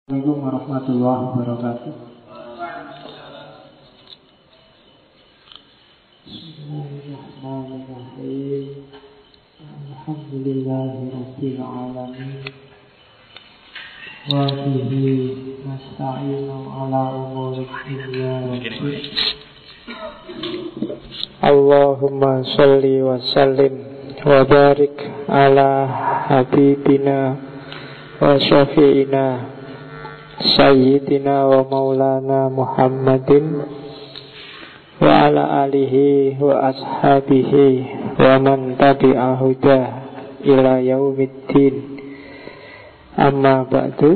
Assalamualaikum warahmatullahi wabarakatuh. Bismillahirrahmanirrahim. Alhamdulillahirabbil alamin. Wa bihi nasta'inu ala umuri dunya waddin. Allahumma shalli wa sallim wa barik ala habibina wa syafi'ina Sayyidina wa maulana Muhammadin wa ala alihi wa ashabihi wa man tabi'a huda ila yaumiddin. Amma ba'du.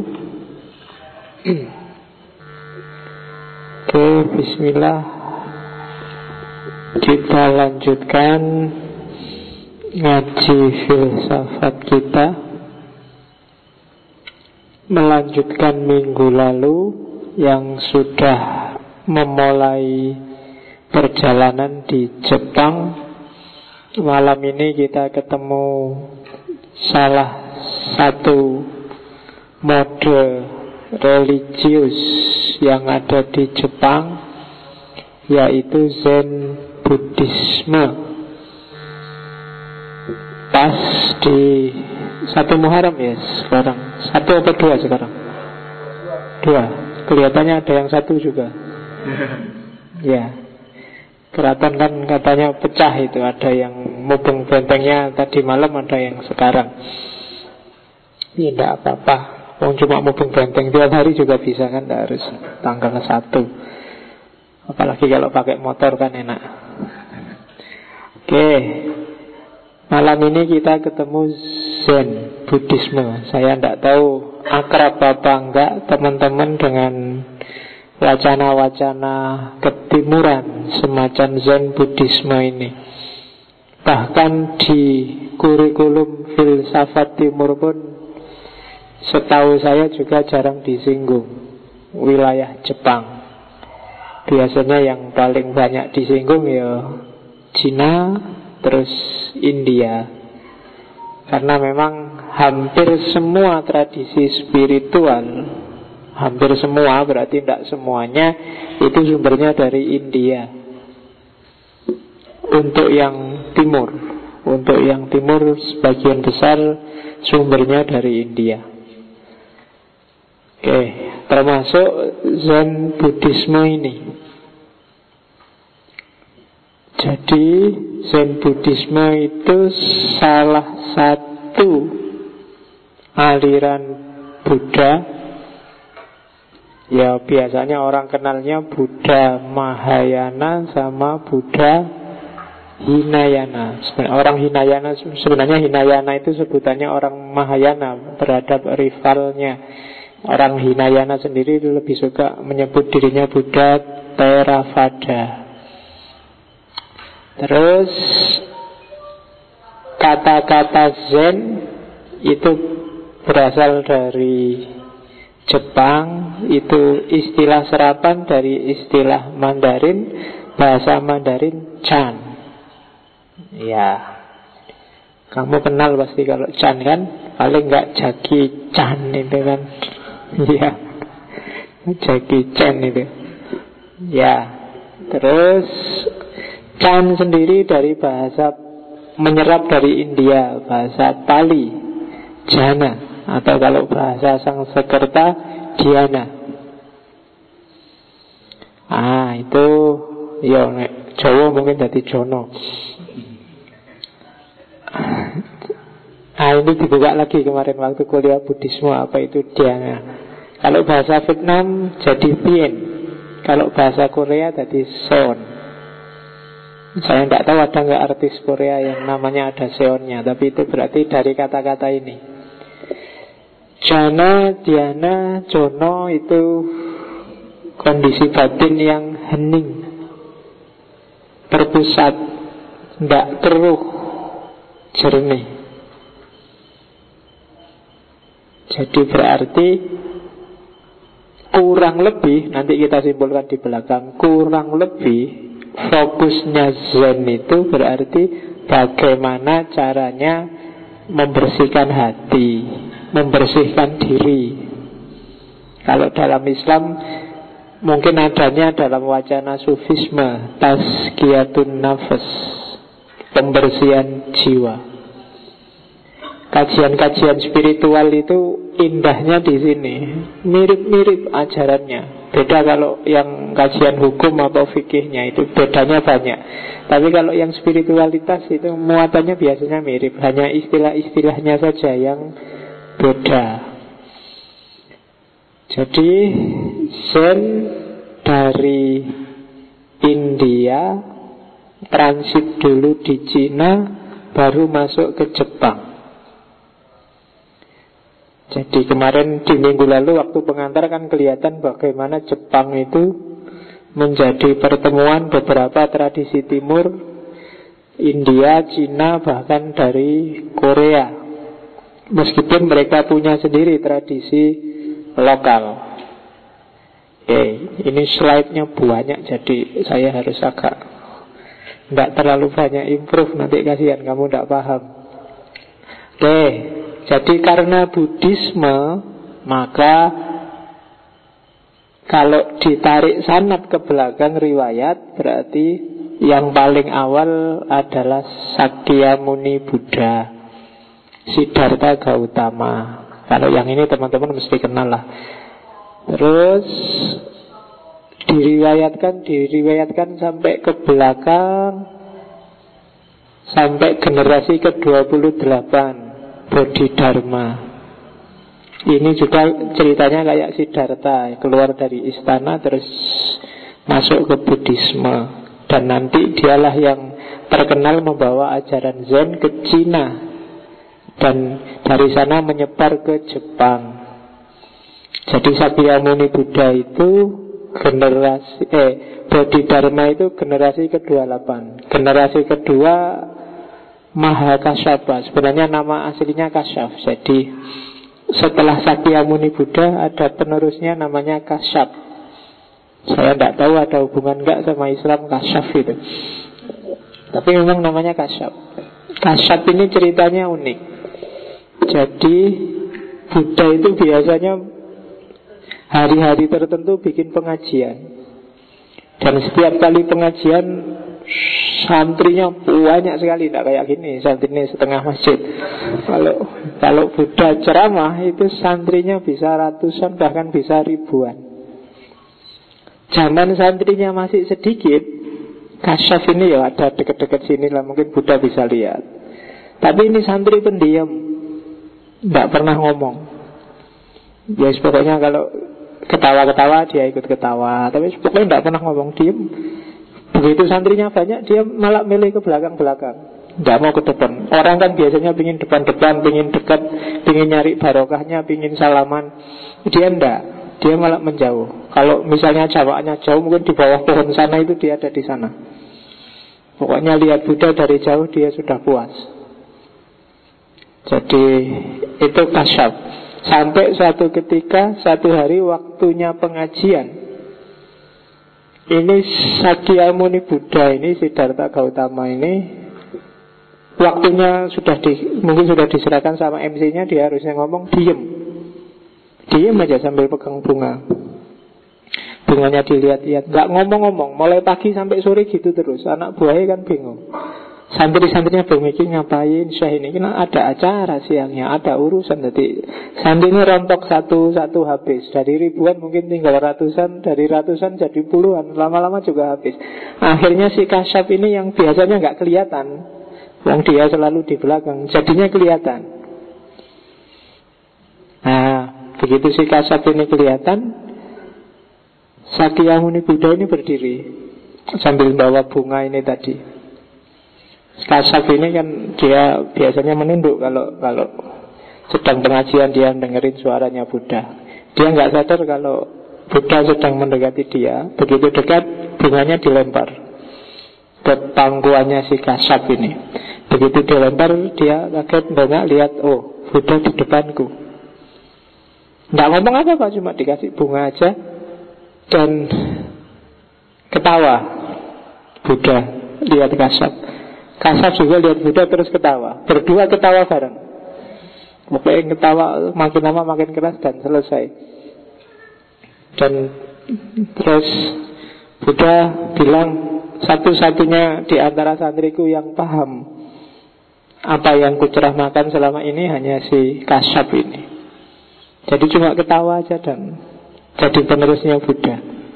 Oke, bismillah. Kita lanjutkan ngaji filsafat kita, melanjutkan minggu lalu yang sudah memulai perjalanan di Jepang. Malam ini kita ketemu salah satu mode religius yang ada di Jepang, yaitu Zen Buddhisme. Pas di 1 Muharram ya sekarang. 1 atau 2 sekarang? 2. Kelihatannya ada yang 1 juga. Ya. Keraton kan katanya pecah itu. Ada yang mubeng bentengnya tadi malam, ada yang sekarang. Ini tidak apa-apa. Cuma mubeng benteng tiap hari juga bisa kan, tidak harus tanggal 1. Apalagi kalau pakai motor kan enak. Oke. Malam ini kita ketemu Zen Buddhisme. Saya tidak tahu akrab apa enggak teman-teman dengan wacana-wacana ketimuran semacam Zen Buddhisme ini. Bahkan di kurikulum filsafat timur pun setahu saya juga jarang disinggung wilayah Jepang. Biasanya yang paling banyak disinggung ya Cina, terus India. Karena memang hampir semua tradisi spiritual, hampir semua, berarti tidak semuanya, itu sumbernya dari India. Untuk yang timur, sebagian besar sumbernya dari India. Oke, termasuk Zen Buddhisme ini. Jadi Zen Buddhisme itu salah satu aliran Buddha. Ya biasanya orang kenalnya Buddha Mahayana sama Buddha Hinayana. Orang Hinayana, sebenarnya Hinayana itu sebutannya orang Mahayana terhadap rivalnya. Orang Hinayana sendiri lebih suka menyebut dirinya Buddha Theravada. Terus kata-kata Zen itu berasal dari Jepang. Itu istilah serapan dari istilah Mandarin, bahasa Mandarin Chan. Ya, kamu kenal pasti kalau Chan kan. Paling enggak Jackie Chan itu kan. Ya, Jackie Chan itu. Ya, terus Chan sendiri dari bahasa menyerap dari India, bahasa Pali, Jana, atau kalau bahasa Sanskerta, Dhyana. Itu ya Jawa mungkin jadi Jono. Ini dibuka lagi kemarin waktu kuliah Buddhisme, apa itu Dhyana. Kalau bahasa Vietnam jadi Vien, kalau bahasa Korea jadi Seon. Saya tidak tahu ada nggak artis Korea yang namanya ada seonnya, tapi itu berarti dari kata-kata ini. Jana, Dhyana, Jono itu kondisi batin yang hening, terpusat, tidak keruh, jernih. Jadi berarti kurang lebih, nanti kita simpulkan di belakang, kurang lebih fokusnya Zen itu berarti bagaimana caranya membersihkan hati, membersihkan diri. Kalau dalam Islam mungkin adanya dalam wacana sufisme, tazkiyatun nafas, pembersihan jiwa. Kajian-kajian spiritual itu indahnya di sini, mirip-mirip ajarannya. Beda kalau yang kajian hukum atau fikihnya, itu bedanya banyak. Tapi kalau yang spiritualitas itu muatannya biasanya mirip, hanya istilah-istilahnya saja yang beda. Jadi Zen dari India transit dulu di Cina, baru masuk ke Jepang. Jadi kemarin di minggu lalu waktu pengantar kan kelihatan bagaimana Jepang itu menjadi pertemuan beberapa tradisi timur, India, Cina, bahkan dari Korea. Meskipun mereka punya sendiri tradisi lokal. Ini slide-nya banyak, jadi saya harus agak tidak terlalu banyak improve, nanti kasihan kamu tidak paham. Jadi karena Buddhisme, maka kalau ditarik sanad ke belakang riwayat, berarti yang paling awal adalah Sakyamuni Buddha, Siddhartha Gautama. Kalau yang ini teman-teman mesti kenal lah. Terus diriwayatkan sampai ke belakang, sampai generasi ke-28, Bodhidharma. Ini juga ceritanya kayak Siddhartha, keluar dari istana terus masuk ke Buddhisme. Dan nanti dialah yang terkenal membawa ajaran Zen ke Cina, dan dari sana menyebar ke Jepang. Jadi Sakyamuni Buddha itu Bodhidharma itu generasi ke-28. Generasi kedua Mahakasyapa, sebenarnya nama aslinya Kasyaf. Jadi setelah Sakyamuni Buddha ada penerusnya namanya Kasyap. Saya tidak tahu ada hubungan enggak sama Islam Kasyaf itu, tapi memang namanya Kasyap. Kasyap ini ceritanya unik. Jadi Buddha itu biasanya hari-hari tertentu bikin pengajian, dan setiap kali pengajian santrinya banyak sekali, tidak kayak gini, santrinya setengah masjid. Kalau Buddha ceramah itu santrinya bisa ratusan, bahkan bisa ribuan. Zaman santrinya masih sedikit, Kasyaf ini ya ada dekat-dekat sini lah, mungkin Buddha bisa lihat. Tapi ini santri pendiam, tidak pernah ngomong. Ya pokoknya kalau ketawa-ketawa dia ikut ketawa, tapi pokoknya tidak pernah ngomong, diem. Begitu santrinya banyak, dia malah milih ke belakang-belakang, tidak mau ke depan. Orang kan biasanya pingin depan-depan, pingin dekat, pingin nyari barokahnya, pingin salaman. Dia enggak, dia malah menjauh. Kalau misalnya jawabannya jauh, mungkin di bawah pohon sana itu dia ada di sana. Pokoknya lihat Buddha dari jauh dia sudah puas. Jadi itu Kasyaf. Sampai suatu ketika, satu hari waktunya pengajian, ini Sakyamuni Buddha ini, Siddhartha Gautama ini, waktunya mungkin sudah diserahkan sama MC-nya, dia harusnya ngomong, diem aja sambil pegang bunga. Bunganya dilihat-lihat, nggak ngomong-ngomong, mulai pagi sampai sore gitu terus. Anak buahnya kan bingung. Santri-santrinya bermikir ngapain Syekh ini, karena ada acara siangnya, ada urusan. Jadi santrinya rontok satu habis. Dari ribuan mungkin tinggal ratusan, dari ratusan jadi puluhan, lama-lama juga habis. Akhirnya si Kasyaf ini yang biasanya nggak kelihatan, yang dia selalu di belakang, jadinya kelihatan. Nah, begitu si Kasyaf ini kelihatan, Sakyamuni Buddha ini berdiri sambil bawa bunga ini tadi. Kasyaf ini kan dia biasanya menunduk kalau sedang pengajian, dia dengerin suaranya Buddha. Dia nggak sadar kalau Buddha sedang mendekati dia. Begitu dekat, bunganya dilempar ke pangkuannya si Kasyaf ini. Begitu dilempar, dia kaget banget lihat, oh Buddha di depanku. Nggak ngomong apa-apa, cuma dikasih bunga aja dan ketawa. Buddha lihat Kasyaf. Kasyaf juga lihat Buddha terus ketawa. Berdua ketawa bareng. Pokoknya ketawa makin lama makin keras dan selesai. Dan terus Buddha bilang, satu-satunya di antara santriku yang paham apa yang kuceramahkan selama ini hanya si Kasyap ini. Jadi cuma ketawa aja dan jadi penerusnya Buddha.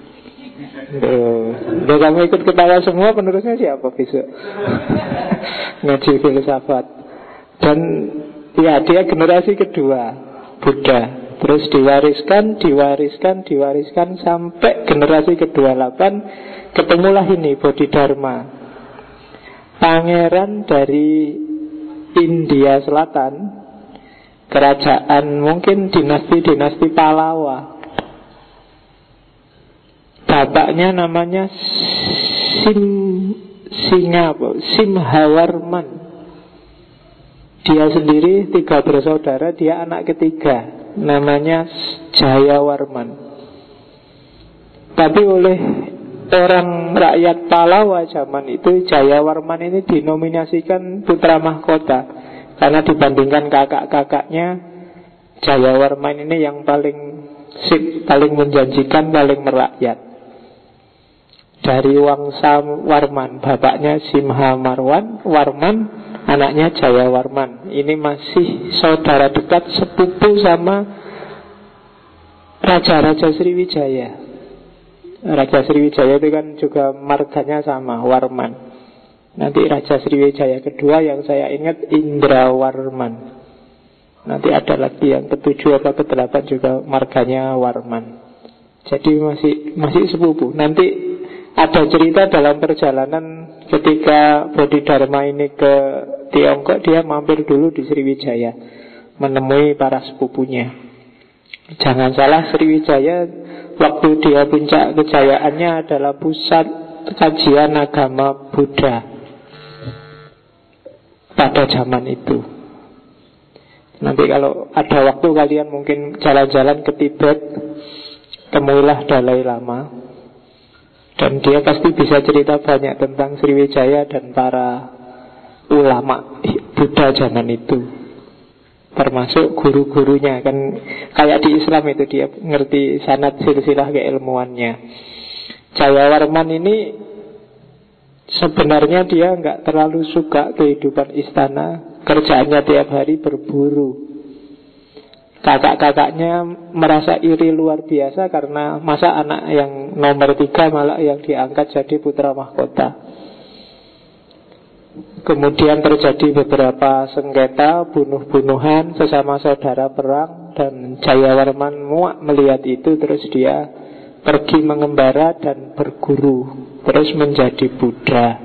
Udah kamu ikut ketawa semua, penerusnya siapa besok? Ngaji filsafat. Dan ya, dia generasi kedua Buddha. Terus diwariskan sampai generasi ke-28. Ketemulah ini Bodhidharma, pangeran dari India Selatan, kerajaan mungkin dinasti Pallava. Bapaknya namanya Simhawarman. Dia sendiri 3 bersaudara, dia anak ketiga, namanya Jayawarman. Tapi oleh orang rakyat Pallava zaman itu, Jayawarman ini dinominasikan putra mahkota, karena dibandingkan kakak-kakaknya, Jayawarman ini yang paling sip, paling menjanjikan, paling merakyat. Dari Wangsa Warman, bapaknya Warman, anaknya Jayawarman. Ini masih saudara dekat, sepupu sama Raja-Raja Sriwijaya. Raja Sriwijaya itu kan juga marganya sama, Warman. Nanti Raja Sriwijaya kedua yang saya ingat Indrawarman. Nanti ada lagi yang ke-7 atau ke-8 juga marganya Warman. Jadi masih sepupu. Nanti ada cerita dalam perjalanan ketika Bodhidharma ini ke Tiongkok, dia mampir dulu di Sriwijaya menemui para sepupunya. Jangan salah, Sriwijaya waktu dia puncak kejayaannya adalah pusat kajian agama Buddha pada zaman itu. Nanti kalau ada waktu kalian mungkin jalan-jalan ke Tibet, temuilah Dalai Lama. Dan dia pasti bisa cerita banyak tentang Sriwijaya dan para ulama Buddha zaman itu, termasuk guru-gurunya. Kan kayak di Islam itu, dia ngerti sanad silsilah keilmuannya. Jayawarman ini sebenarnya dia nggak terlalu suka kehidupan istana. Kerjaannya tiap hari berburu. Kakak-kakaknya merasa iri luar biasa karena masa anak yang nomor 3 malah yang diangkat jadi putra mahkota. Kemudian terjadi beberapa sengketa, bunuh-bunuhan sesama saudara perang, dan Jayawarman muak melihat itu. Terus dia pergi mengembara dan berguru, terus menjadi Buddha.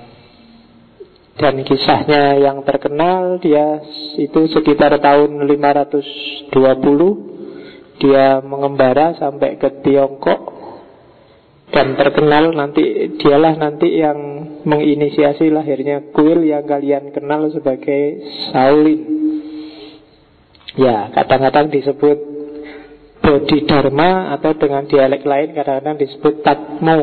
Dan kisahnya yang terkenal, dia itu sekitar tahun 520, dia mengembara sampai ke Tiongkok. Dan terkenal dialah nanti yang menginisiasi lahirnya kuil yang kalian kenal sebagai Shaolin. Ya, kadang-kadang disebut Bodhidharma, atau dengan dialek lain kadang-kadang disebut Tatmo,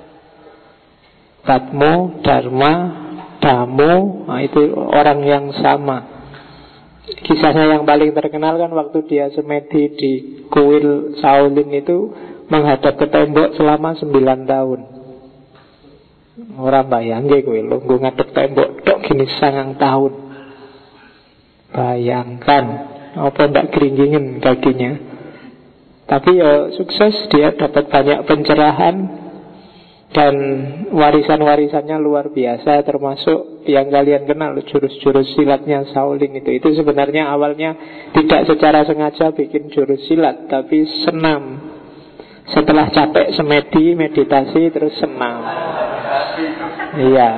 Dharma, Damo, nah itu orang yang sama. Kisahnya yang paling terkenal kan waktu dia semedi di kuil Shaolin itu, menghadap ke tembok selama 9 tahun. Orang bayangke kuil lo ngadep tembok tok gini 9 tahun. Bayangkan, apa ndak geringgingen kakinya. Tapi ya sukses, dia dapat banyak pencerahan. Dan warisan-warisannya luar biasa, termasuk yang kalian kenal jurus-jurus silatnya Shaolin itu. Itu sebenarnya awalnya tidak secara sengaja bikin jurus silat, tapi senam. Setelah capek semedi, meditasi, terus senam. Iya.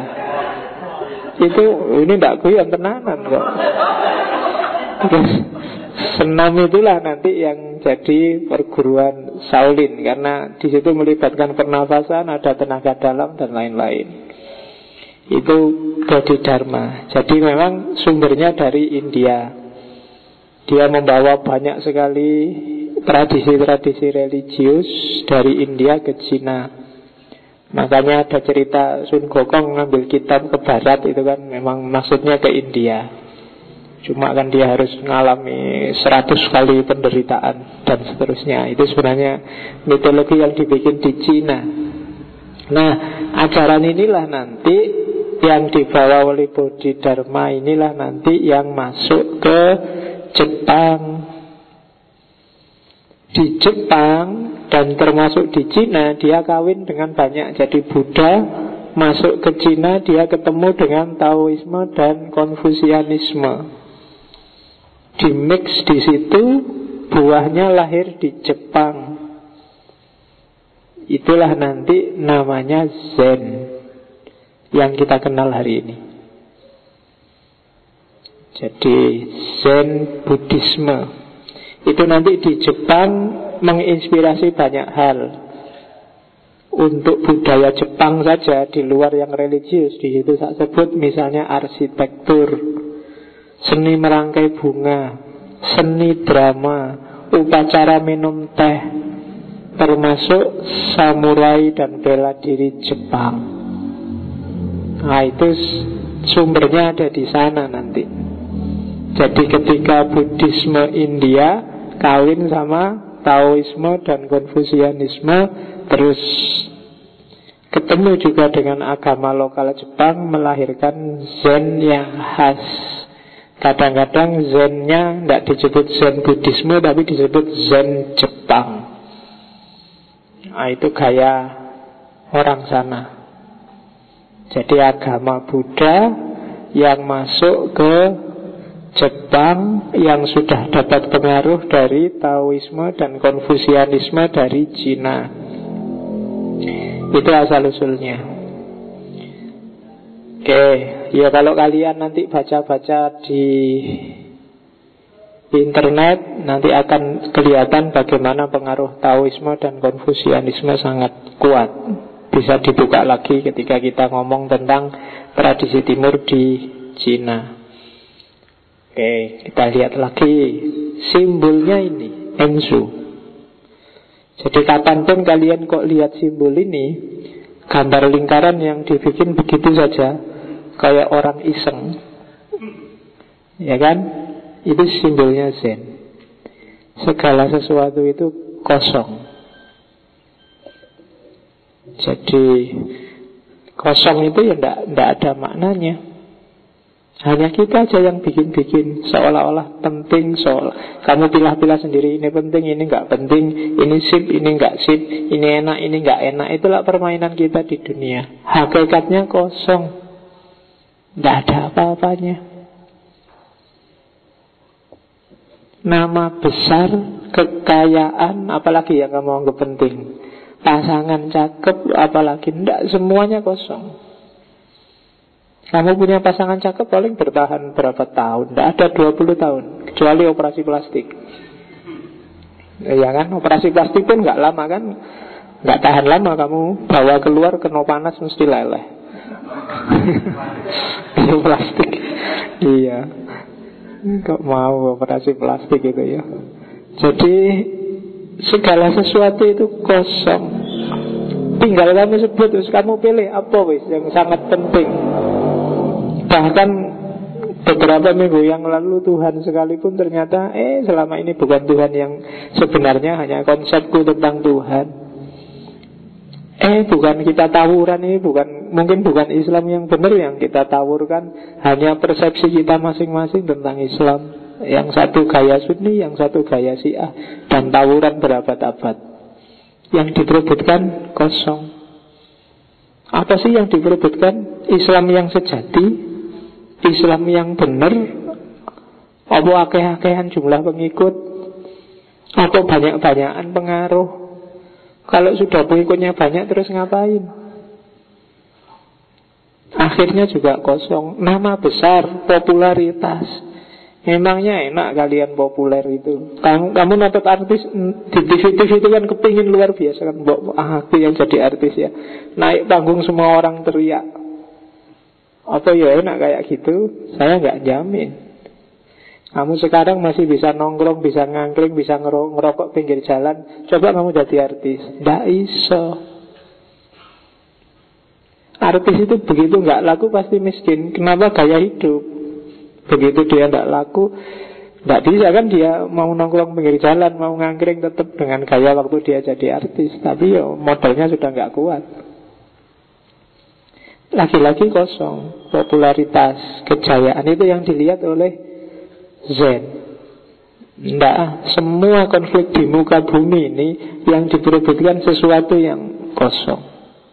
Ini ndak guyon tenanan kok. Terus senam itulah nanti yang jadi perguruan Shaolin, karena di situ melibatkan pernafasan, ada tenaga dalam dan lain-lain. Itu Bodhidharma. Jadi memang sumbernya dari India. Dia membawa banyak sekali tradisi-tradisi religius dari India ke Cina. Makanya ada cerita Sun Gokong ngambil kitab ke barat, itu kan memang maksudnya ke India. Cuma kan dia harus mengalami 100 kali penderitaan dan seterusnya. Itu sebenarnya mitologi yang dibikin di Cina. Nah, ajaran inilah nanti yang dibawa oleh Bodhidharma, inilah nanti yang masuk ke Jepang. Di Jepang dan termasuk di Cina, dia kawin dengan banyak jadi Buddha. Masuk ke Cina, dia ketemu dengan Taoisme dan Konfusianisme. Di mix di situ, buahnya lahir di Jepang. Itulah nanti namanya Zen yang kita kenal hari ini. Jadi Zen Buddhisme itu nanti di Jepang menginspirasi banyak hal. Untuk budaya Jepang saja, di luar yang religius, di situ saya sebut misalnya arsitektur, seni merangkai bunga, seni drama, upacara minum teh, termasuk samurai dan bela diri Jepang. Nah, itu sumbernya ada di sana nanti. Jadi ketika Buddhisme India kawin sama Taoisme dan Konfusianisme, terus ketemu juga dengan agama lokal Jepang, melahirkan Zen yang khas. Kadang-kadang Zennya tidak disebut Zen Buddhisme, tapi disebut Zen Jepang. Nah, itu gaya orang sana. Jadi agama Buddha yang masuk ke Jepang, yang sudah dapat pengaruh dari Taoisme dan Konfusianisme dari Cina. Itu asal-usulnya. Oke, ya kalau kalian nanti baca-baca di internet, nanti akan kelihatan bagaimana pengaruh Taoisme dan Konfusianisme sangat kuat. Bisa dibuka lagi ketika kita ngomong tentang tradisi timur di Cina. Oke, kita lihat lagi simbolnya ini, Ensu. Jadi kapanpun kalian kok lihat simbol ini, gambar lingkaran yang dibikin begitu saja, kayak orang iseng, ya kan? Itu simbolnya Zen. Segala sesuatu itu kosong. Jadi kosong itu ya tidak ada maknanya. Hanya kita aja yang bikin-bikin seolah-olah penting, kamu pilah-pilah sendiri, ini penting, ini nggak penting, ini sip, ini nggak sip, ini enak, ini nggak enak. Itulah permainan kita di dunia. Hakikatnya kosong, nggak ada apa-apanya. Nama besar, kekayaan, apalagi yang kamu anggap penting. Pasangan cakep, apalagi enggak, semuanya kosong. Kamu punya pasangan cakep paling bertahan berapa tahun? Tidak ada 20 tahun, kecuali operasi plastik. Ya kan, operasi plastik pun nggak lama kan, nggak tahan lama. Kamu bawa keluar kena panas mesti leleh. Plastik, iya. Kok mau operasi plastik itu ya? Jadi segala sesuatu itu kosong. Tinggal kamu sebut, terus kamu pilih apa wis yang sangat penting. Bahkan beberapa minggu yang lalu Tuhan sekalipun ternyata selama ini bukan Tuhan yang sebenarnya, hanya konsepku tentang Tuhan. Bukan kita tawuran, ini mungkin bukan Islam yang benar yang kita tawurkan, hanya persepsi kita masing-masing tentang Islam. Yang satu gaya Sunni, yang satu gaya Syiah, dan tawuran berabad-abad. Yang diperebutkan kosong. Apa sih yang diperebutkan? Islam yang sejati, Islam yang benar, apa akeh-akehan jumlah pengikut, atau banyak-banyakan pengaruh. Kalau sudah pengikutnya banyak terus ngapain? Akhirnya juga kosong. Nama besar, popularitas. Memangnya enak kalian populer itu. Kamu nonton artis di TV itu kan kepingin luar biasa kan, aku yang jadi artis ya. Naik panggung semua orang teriak. Apa ya enak kayak gitu? Saya nggak jamin. Kamu sekarang masih bisa nongkrong, bisa ngangkring, bisa ngerokok pinggir jalan. Coba kamu jadi artis, nggak iso. Artis itu begitu nggak laku pasti miskin. Kenapa? Gaya hidup. Begitu dia tidak laku, tidak bisa kan dia mau nongkrong pinggir jalan, mau ngangkring tetap dengan gaya waktu dia jadi artis. Tapi ya modalnya sudah nggak kuat. Lagi-lagi kosong. Popularitas, kejayaan itu yang dilihat oleh Zen. Tidak, semua konflik di muka bumi ini yang diperebutkan sesuatu yang kosong.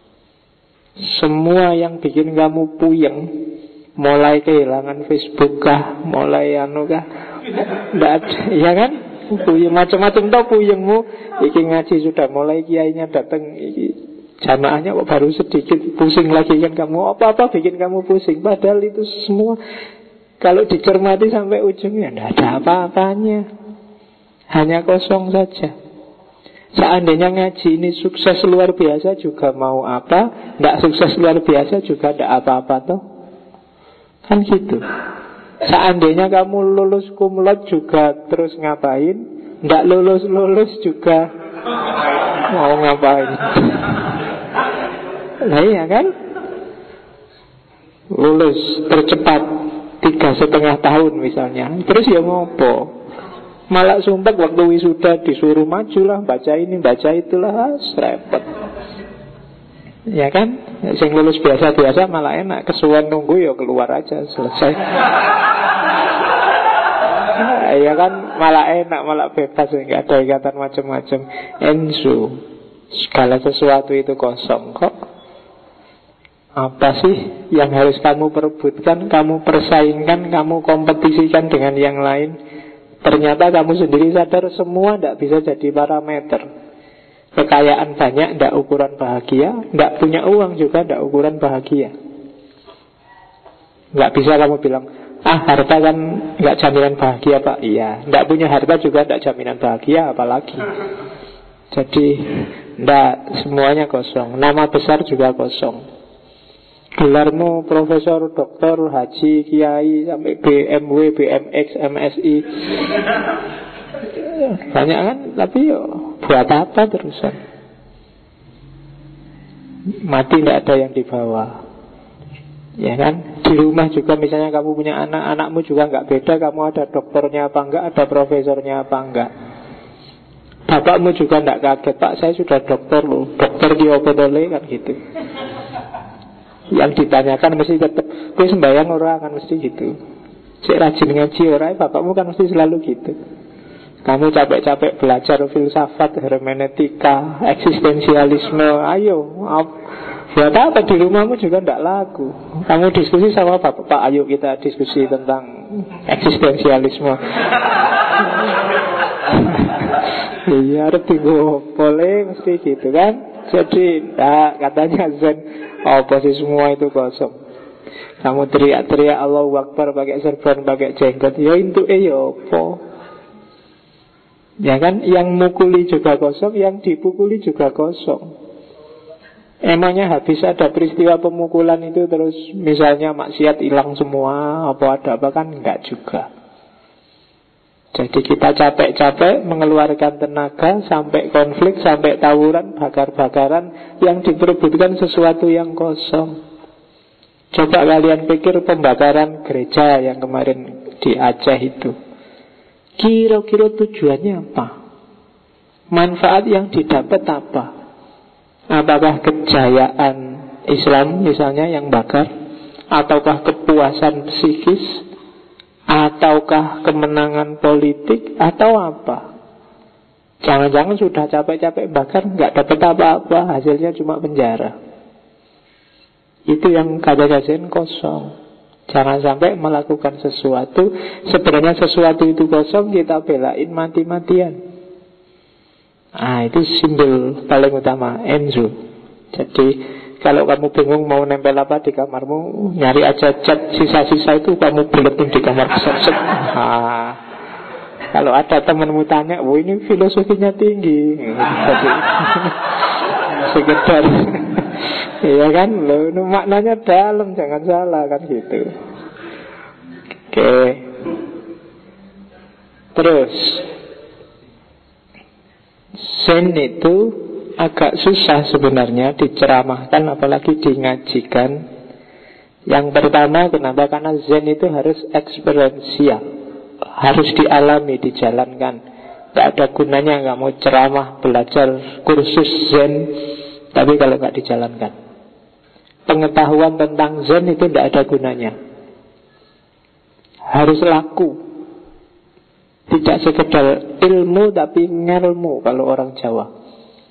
Semua yang bikin kamu puyeng, mulai kehilangan Facebook kah, mulai anu kah, tidak ada, ya kan? Puyeng macam-macam tau puyengmu. Iki ngaji sudah mulai kiainya datang, iki jamaahnya kok baru sedikit, pusing lagi kan kamu. Apa-apa bikin kamu pusing. Padahal itu semua kalau dicermati sampai ujungnya tidak ada apa-apanya, hanya kosong saja. Seandainya ngaji ini sukses luar biasa juga mau apa? Tidak sukses luar biasa juga tidak apa-apa toh. Kan gitu. Seandainya kamu lulus cum laude juga terus ngapain? Tidak lulus juga mau ngapain? Nah iya kan? Lulus tercepat 3,5 tahun misalnya, terus ya ngopo? Malah sumpah waktu wisuda disuruh maju lah, baca ini, baca itulah, repot. Ya kan? Yang lulus biasa-biasa malah enak, kesuwen nunggu ya keluar aja, selesai. Ya kan, malah enak, malah bebas, nggak ada ikatan macam-macam. Ensu, segala sesuatu itu kosong kok. Apa sih yang harus kamu perebutkan, kamu persaingkan, kamu kompetisikan dengan yang lain? Ternyata kamu sendiri sadar semua tidak bisa jadi parameter. Kekayaan banyak tidak ukuran bahagia, tidak punya uang juga tidak ukuran bahagia. Tidak bisa kamu bilang, harta kan nggak jaminan bahagia pak. Iya, tidak punya harta juga tidak jaminan bahagia, apalagi. Jadi tidak, semuanya kosong. Nama besar juga kosong. Gelarmu profesor, doktor, haji, kiai, sampai BMW, BMX, MSI, banyak kan. Tapi buat apa terusan? Mati tidak ada yang dibawa. Ya kan? Di rumah juga misalnya kamu punya anak, anakmu juga nggak beda. Kamu ada dokternya apa enggak, ada profesornya apa enggak. Bapakmu juga nggak kaget, pak saya sudah dokter loh, dokter di opodole kan gitu. Yang ditanyakan mesti tetap, kowe sembahyang ora, kan mesti gitu. Cek rajin ngaji ora, bapakmu kan mesti selalu gitu. Kamu capek-capek belajar filsafat, hermeneutika, eksistensialisme, ayo. Buat apa di rumahmu juga tidak laku. Kamu diskusi sama bapak, pak ayo kita diskusi tentang eksistensialisme. Iya, arti boleh mesti gitu kan. Jadi, katanya Zen, sih semua itu kosong. Kamu teriak-teriak Allahu Akbar pakai serban, pakai jenggot, ya itu ya apa? Ya kan, yang mukuli juga kosong, yang dipukuli juga kosong. Emangnya habis ada peristiwa pemukulan itu terus misalnya maksiat hilang semua, apa ada apa kan enggak juga. Jadi kita capek-capek mengeluarkan tenaga sampai konflik, sampai tawuran, bakar-bakaran, yang diperebutkan sesuatu yang kosong. Coba kalian pikir pembakaran gereja yang kemarin di Aceh itu. Kira-kira tujuannya apa? Manfaat yang didapat apa? Apakah kejayaan Islam misalnya yang bakar? Ataukah kepuasan psikis? Ataukah kemenangan politik? Atau apa? Jangan-jangan sudah capek-capek bakar, nggak dapat apa-apa, hasilnya cuma penjara. Itu yang kata Zen kosong. Jangan sampai melakukan sesuatu, sebenarnya sesuatu itu kosong, kita belain mati-matian. Itu simbol paling utama, Enzu. Jadi kalau kamu bingung mau nempel apa di kamarmu, nyari aja cat sisa-sisa itu, kamu buletin di kamar. Kalau ada temanmu tanya, ini filosofinya tinggi. Jadi sekedar, iya kan, loh, ini maknanya dalam, jangan salah kan gitu. Oke. Terus Zen itu agak susah sebenarnya diceramahkan, apalagi dingajikan. Yang pertama, kenapa? Karena Zen itu harus eksperiensial, harus dialami, dijalankan. Tidak ada gunanya nggak mau ceramah, belajar kursus Zen, tapi kalau nggak dijalankan. Pengetahuan tentang Zen itu tidak ada gunanya. Harus laku. Tidak sekedar ilmu, tapi ngelmu kalau orang Jawa.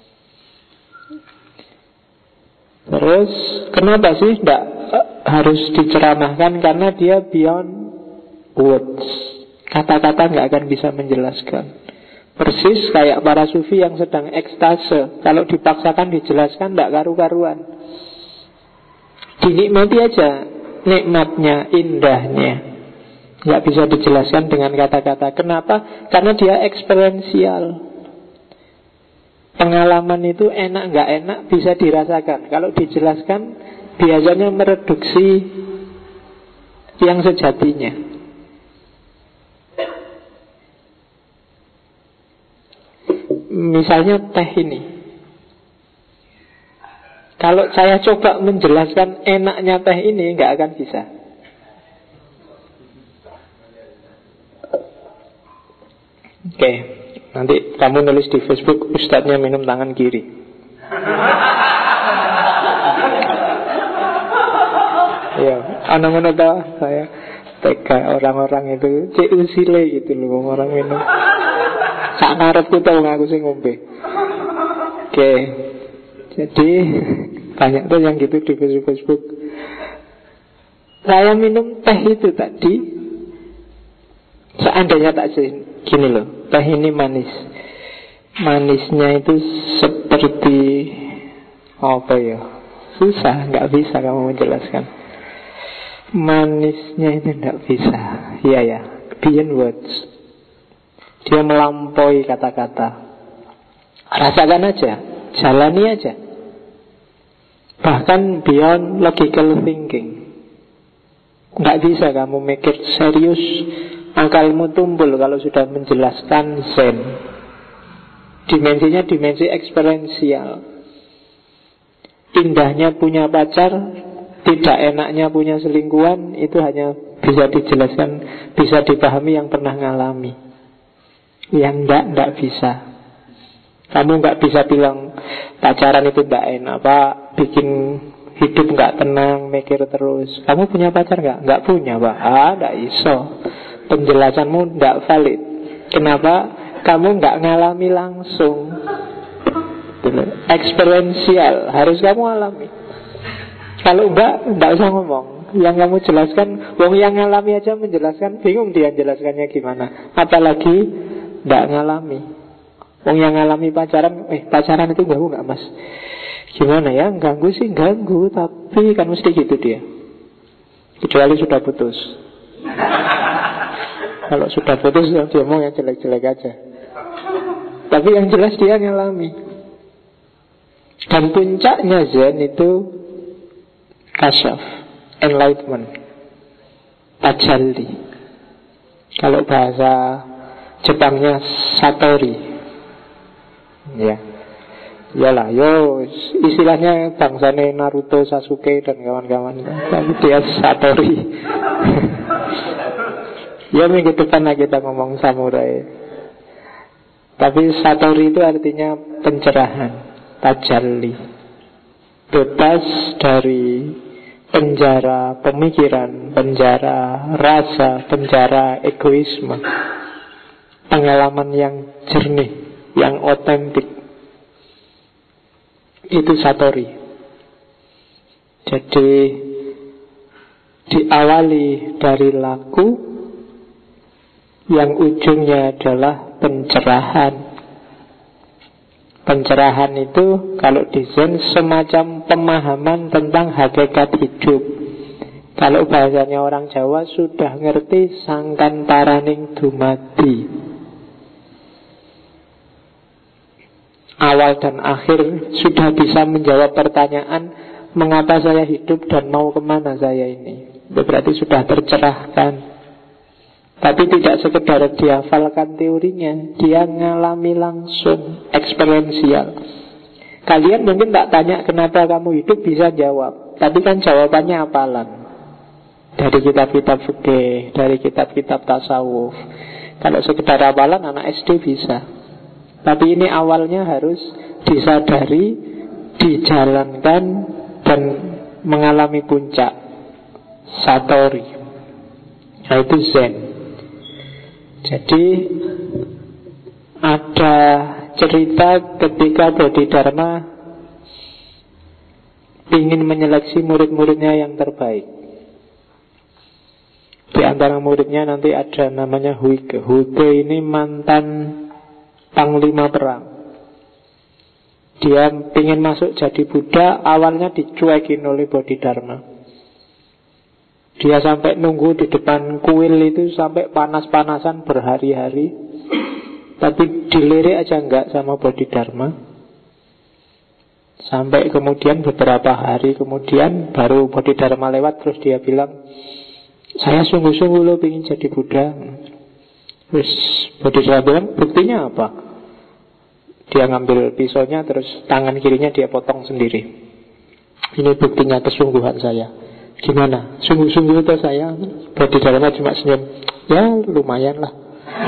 Terus kenapa sih tidak harus diceramahkan? Karena dia beyond words. Kata-kata nggak akan bisa menjelaskan. Persis kayak para sufi yang sedang ekstase. Kalau dipaksakan dijelaskan tidak karu-karuan. Dinikmati aja nikmatnya, indahnya. Nggak bisa dijelaskan dengan kata-kata. Kenapa? Karena dia eksperiensial. Pengalaman itu enak nggak enak bisa dirasakan. Kalau dijelaskan biasanya mereduksi yang sejatinya. Misalnya teh ini, kalau saya coba menjelaskan enaknya teh ini nggak akan bisa. Oke. Nanti kamu nulis di Facebook, ustadznya minum tangan kiri. Ya, anak-anak tahu saya tega orang-orang itu cek usile gitu loh, orang minum. Sak ngarepku tahu ngaku sing ngombe. Oke. Jadi banyak tuh yang gitu di Facebook. Saya minum teh itu tadi, seandainya tak gini loh, teh ini manis. Manisnya itu seperti apa ya? Susah, nggak bisa kamu menjelaskan. Manisnya itu nggak bisa. Iya ya, beyond words. Dia melampaui kata-kata. Rasakan aja, jalani aja. Bahkan beyond logical thinking. Nggak bisa kamu mikir serius. Akalmu tumpul kalau sudah menjelaskan Zen. Dimensinya dimensi eksperiensial. Indahnya punya pacar, tidak enaknya punya selingkuhan, itu hanya bisa dijelaskan, bisa dipahami yang pernah ngalami. Yang enggak bisa. Kamu enggak bisa bilang pacaran itu enggak enak, Pak, bikin hidup enggak tenang, mikir terus. Kamu punya pacar enggak? Enggak punya, Pak. Enggak iso. Penjelasanmu tidak valid. Kenapa? Kamu nggak ngalami langsung. Eksperiensial, harus kamu alami. Kalau enggak usah ngomong. Yang kamu jelaskan, wong yang ngalami aja menjelaskan, bingung dia jelaskannya gimana. Apalagi nggak ngalami. Wong yang ngalami pacaran, pacaran itu ganggu nggak mas? Gimana ya? Ganggu sih ganggu, tapi kan mesti gitu dia. Kecuali sudah putus. Kalau sudah putus dia mau yang jelek-jelek aja. Tapi yang jelas dia ngalami. Dan puncaknya Zen itu kasyaf, enlightenment, tajalli. Kalau bahasa Jepangnya satori. Ya. Yalah, istilahnya bangsane Naruto, Sasuke dan kawan-kawan. Tapi dia satori. Ya minggu depan kita ngomong samurai. Tapi satori itu artinya pencerahan, tajalli. Bebas dari penjara pemikiran, penjara rasa, penjara egoisme. Pengalaman yang jernih, yang otentik. Itu satori. Jadi diawali dari laku, yang ujungnya adalah pencerahan. Pencerahan itu kalau di Zen semacam pemahaman tentang hakikat hidup. Kalau bahasanya orang Jawa sudah ngerti sangkan paraning dumadi. Awal dan akhir sudah bisa menjawab pertanyaan mengapa saya hidup dan mau kemana saya ini. Itu berarti sudah tercerahkan. Tapi tidak sekedar dihafalkan teorinya, dia ngalami langsung, eksperiensial. Kalian mungkin tak tanya kenapa kamu hidup, bisa jawab. Tapi kan jawabannya hafalan. dari kitab-kitab fikih, dari kitab-kitab tasawuf. Kalau sekedar hafalan anak SD bisa. Tapi ini awalnya harus disadari, dijalankan, dan mengalami puncak satori. Nah, itu Zen. Jadi ada cerita ketika Bodhidharma ingin menyeleksi murid-muridnya yang terbaik. Di antara muridnya nanti ada namanya Huike. Huike ini mantan panglima perang. Dia ingin masuk jadi Buddha. Awalnya dicuekin oleh Bodhidharma. Dia sampai nunggu di depan kuil itu sampai panas-panasan berhari-hari. Tapi dilirik aja enggak sama Bodhidharma. Sampai kemudian beberapa hari kemudian baru Bodhidharma lewat, terus dia bilang, saya sungguh-sungguh lo ingin jadi Buddha. Terus Bodhidharma bilang, buktinya apa? Dia ngambil pisaunya, terus tangan kirinya dia potong sendiri. Ini buktinya kesungguhan saya. Gimana? Sungguh-sungguh itu saya? Bodhidharma cuma senyum. Ya lumayan lah.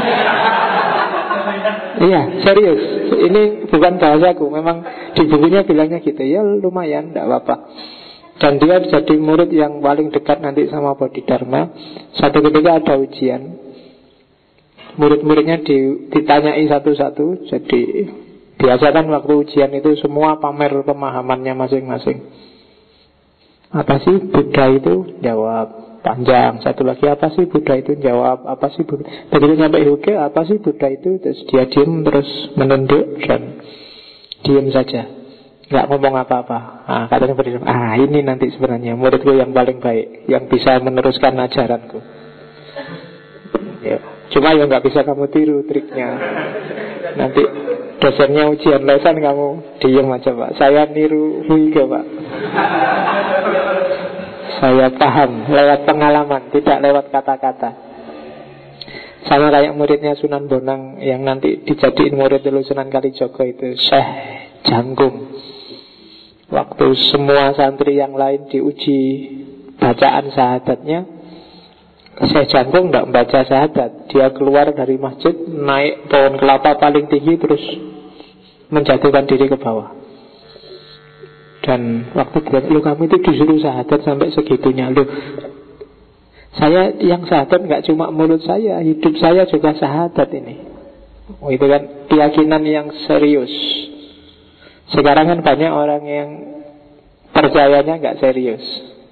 Iya, serius. Ini bukan bahasaku. Memang di bukunya bilangnya gitu. Ya lumayan, tidak apa-apa. Dan dia jadi murid yang paling dekat nanti sama Bodhidharma. Satu ketika ada ujian. Murid-muridnya ditanyai satu-satu. Jadi biasa kan waktu ujian itu semua pamer pemahamannya masing-masing. Apa sih Buddha itu? Jawab panjang. Satu lagi, apa sih Buddha itu? Jawab, apa sih Buddha? Begitu sampai Huike, apa sih Buddha itu? Terus dia diam, terus menunduk dan diam saja, nggak ngomong apa-apa. Nah, katanya berdiri, ini nanti sebenarnya muridku yang paling baik, yang bisa meneruskan ajaranku. Ya. Cuma ya nggak bisa kamu tiru triknya. Nanti dosennya ujian lesan, kamu diam aja Pak. Saya niru Huike Pak. Saya paham lewat pengalaman, tidak lewat kata-kata. Sama kayak muridnya Sunan Bonang yang nanti dijadiin murid dulu Sunan Kalijogo itu, Syekh Janggung. Waktu semua santri yang lain diuji bacaan syahadatnya, Syekh Janggung tidak membaca syahadat. Dia keluar dari masjid, naik pohon kelapa paling tinggi, terus menjatuhkan diri ke bawah. Dan waktu dia, kamu itu disuruh syahadat sampai segitunya. Saya yang syahadat nggak cuma mulut saya, hidup saya juga syahadat ini. Itu kan keyakinan yang serius. Sekarang kan banyak orang yang percayanya nggak serius.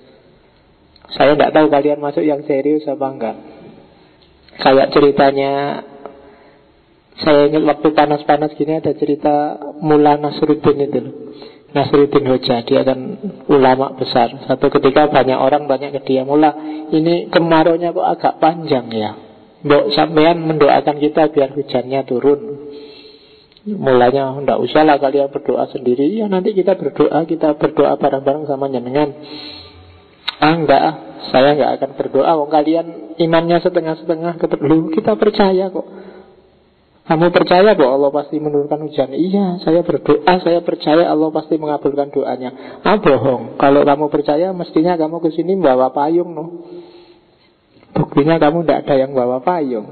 Saya nggak tahu kalian masuk yang serius apa enggak. Kayak ceritanya, saya ingat waktu panas-panas gini ada cerita Mullah Nasruddin itu loh. Nasruddin Hoja, dia kan ulama besar. Satu ketika banyak orang banyak ke dia, Mullah, ini kemaraunya kok agak panjang ya. Mbok sampean mendoakan kita biar hujannya turun. Mulanya, enggak usah lah kalian berdoa sendiri. Ya nanti kita berdoa bareng-bareng sama jenengan. Enggak, saya enggak akan berdoa. Wong kalian imannya setengah-setengah. Kita percaya kok. Kamu percaya bahwa Allah pasti menurunkan hujan? Iya, saya berdoa, saya percaya Allah pasti mengabulkan doanya. Bohong. Kalau kamu percaya, mestinya kamu kesini bawa payung, no. Buktinya kamu tidak ada yang bawa payung.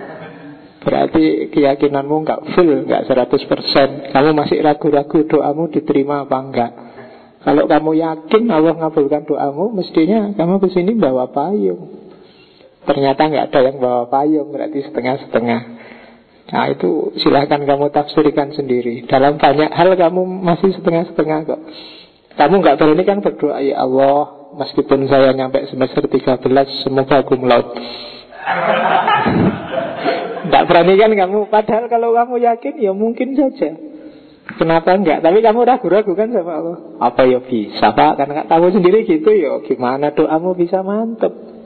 Berarti keyakinanmu nggak full, nggak 100%. Kamu masih ragu-ragu doamu diterima apa enggak. Kalau kamu yakin Allah mengabulkan doamu, mestinya kamu kesini bawa payung. Ternyata nggak ada yang bawa payung, berarti setengah-setengah. Nah itu silahkan kamu tafsirkan sendiri. Dalam banyak hal kamu masih setengah-setengah kok. Kamu gak berani kan berdoa, ya Allah, meskipun saya nyampe semester 13, semoga cum laude. Gak berani kan kamu. Padahal kalau kamu yakin, ya mungkin saja. Kenapa enggak? Tapi kamu ragu-ragu kan sama Allah. Apa ya bisa Pak? Karena kamu sendiri gitu ya. Gimana doamu bisa mantep?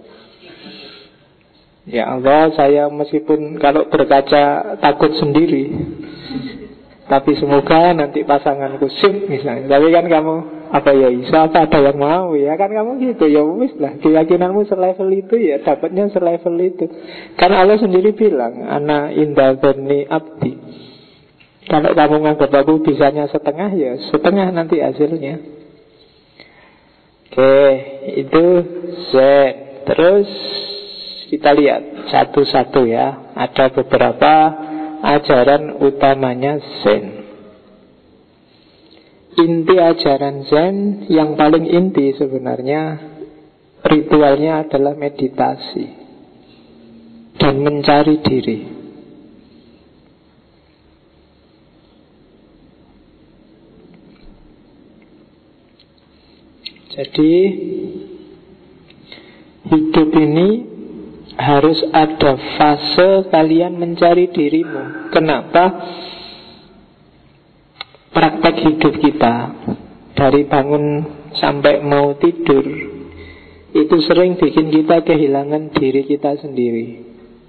Ya Allah, saya meskipun kalau berkaca takut sendiri, tapi semoga nanti pasanganku sip misalnya. Tapi kan kamu, apa ya bisa, apa ada yang mau, ya kan kamu gitu. Ya wis lah, keyakinanmu selevel itu ya dapatnya selevel itu. Karena Allah sendiri bilang, ana inda dzanni abdi. Kalau kamu nganggap aku bisanya setengah, ya setengah nanti hasilnya. Oke, itu Z. terus kita lihat satu-satu ya. Ada beberapa ajaran utamanya Zen. Inti ajaran Zen yang paling inti sebenarnya ritualnya adalah meditasi dan mencari diri. Jadi hidup ini harus ada fase kalian mencari dirimu. Kenapa? Praktek hidup kita dari bangun sampai mau tidur itu sering bikin kita kehilangan diri kita sendiri.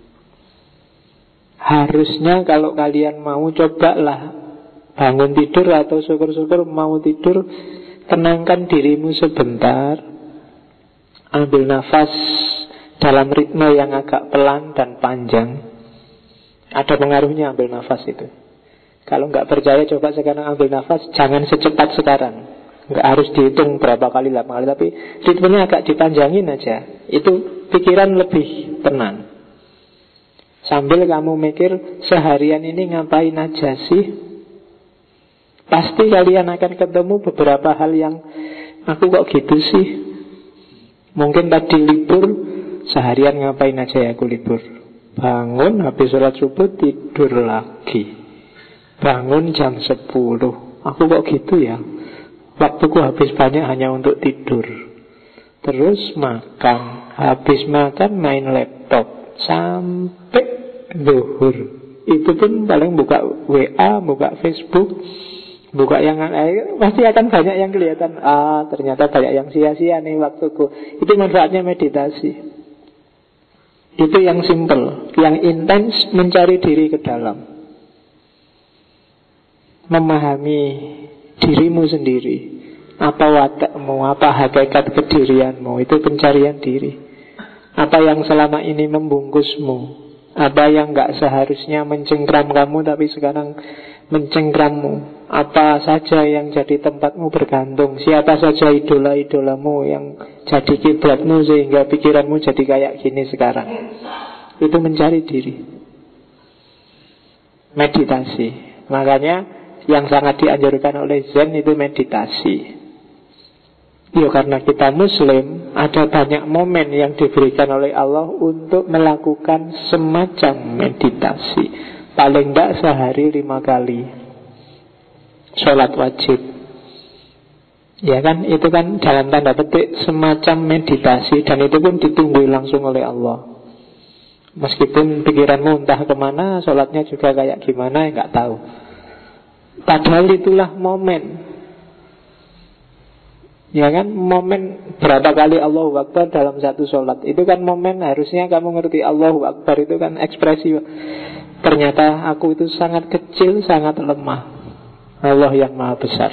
Harusnya kalau kalian mau, cobalah bangun tidur atau syukur-syukur mau tidur, tenangkan dirimu sebentar, ambil nafas dalam ritme yang agak pelan dan panjang. Ada pengaruhnya ambil nafas itu. Kalau nggak percaya, coba sekarang ambil nafas. Jangan secepat sekarang, nggak harus dihitung berapa kali, 8 kali, tapi ritmenya agak dipanjangin aja. Itu pikiran lebih tenang. Sambil kamu mikir, seharian ini ngapain aja sih? Pasti kalian akan ketemu beberapa hal yang aku kok gitu sih. Mungkin tadi libur, seharian ngapain aja ya aku libur? Bangun, habis sholat subuh tidur lagi. Bangun jam 10. Aku kok gitu ya? Waktuku habis banyak hanya untuk tidur. Terus makan, habis makan main laptop sampai zuhur. Itu pun paling buka WA, buka Facebook, buka yang pasti akan banyak yang kelihatan. Ternyata banyak yang sia-sia nih waktuku. Itu manfaatnya meditasi. Itu yang simple. Yang intens mencari diri ke dalam, memahami dirimu sendiri. Apa watakmu, apa hakikat kedirianmu. Itu pencarian diri. Apa yang selama ini membungkusmu, apa yang gak seharusnya mencengkram kamu tapi sekarang mencengkrammu. Apa saja yang jadi tempatmu bergantung. Siapa saja idola-idolamu yang jadi kiblatmu sehingga pikiranmu jadi kayak gini sekarang. Itu mencari diri, meditasi. Makanya yang sangat dianjurkan oleh Zen itu meditasi. Ya karena kita Muslim, ada banyak momen yang diberikan oleh Allah untuk melakukan semacam meditasi. Paling tidak sehari 5 kali sholat wajib. Ya kan, itu kan dalam tanda petik semacam meditasi. Dan itu pun ditunggu langsung oleh Allah. Meskipun pikiranmu entah kemana, sholatnya juga kayak gimana, ya gak tahu. Padahal itulah momen. Ya kan, momen berapa kali Allahu Akbar dalam satu sholat. Itu kan momen, harusnya kamu ngerti Allahu Akbar itu kan ekspresi. Ternyata aku itu sangat kecil, sangat lemah. Allah yang maha besar.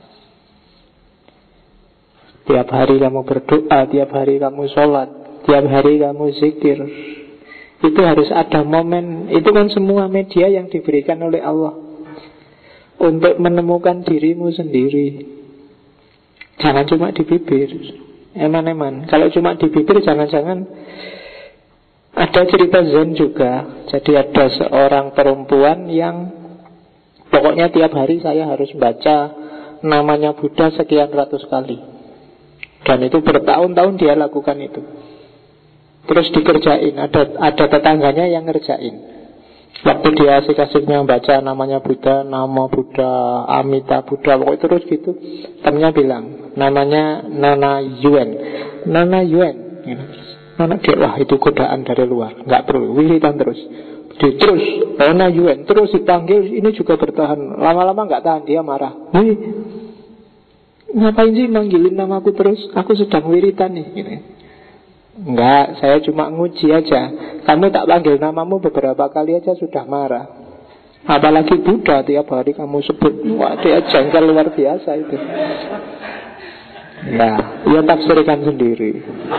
Tiap hari kamu berdoa, tiap hari kamu sholat, tiap hari kamu zikir. Itu harus ada momen. Itu kan semua media yang diberikan oleh Allah untuk menemukan dirimu sendiri. Jangan cuma di bibir, eman-eman. Kalau cuma di bibir, jangan-jangan. Ada cerita Zen juga. Jadi ada seorang perempuan yang pokoknya tiap hari saya harus baca namanya Buddha sekian ratus kali. Dan itu bertahun-tahun dia lakukan itu. Terus dikerjain. Ada tetangganya yang ngerjain. Waktu dia asik-asiknya baca namanya Buddha, nama Buddha, Amita Buddha, pokoknya terus gitu. Temennya bilang, namanya Nana Yuen. Nana Yuen. Nana dia, wah itu godaan dari luar, nggak perlu, wiritan terus. Terus, Nana Yuen, terus dipanggil, ini juga bertahan. Lama-lama nggak tahan, dia marah. Hei, ngapain sih manggilin namaku terus? Aku sedang wiritan nih. Gitu. Enggak, saya cuma nguji aja. Kamu tak panggil namamu beberapa kali aja sudah marah. Apalagi Buddha tiap hari kamu sebut. Wah, dia jengkel luar biasa itu. Ya, ya tafsirkan sendiri.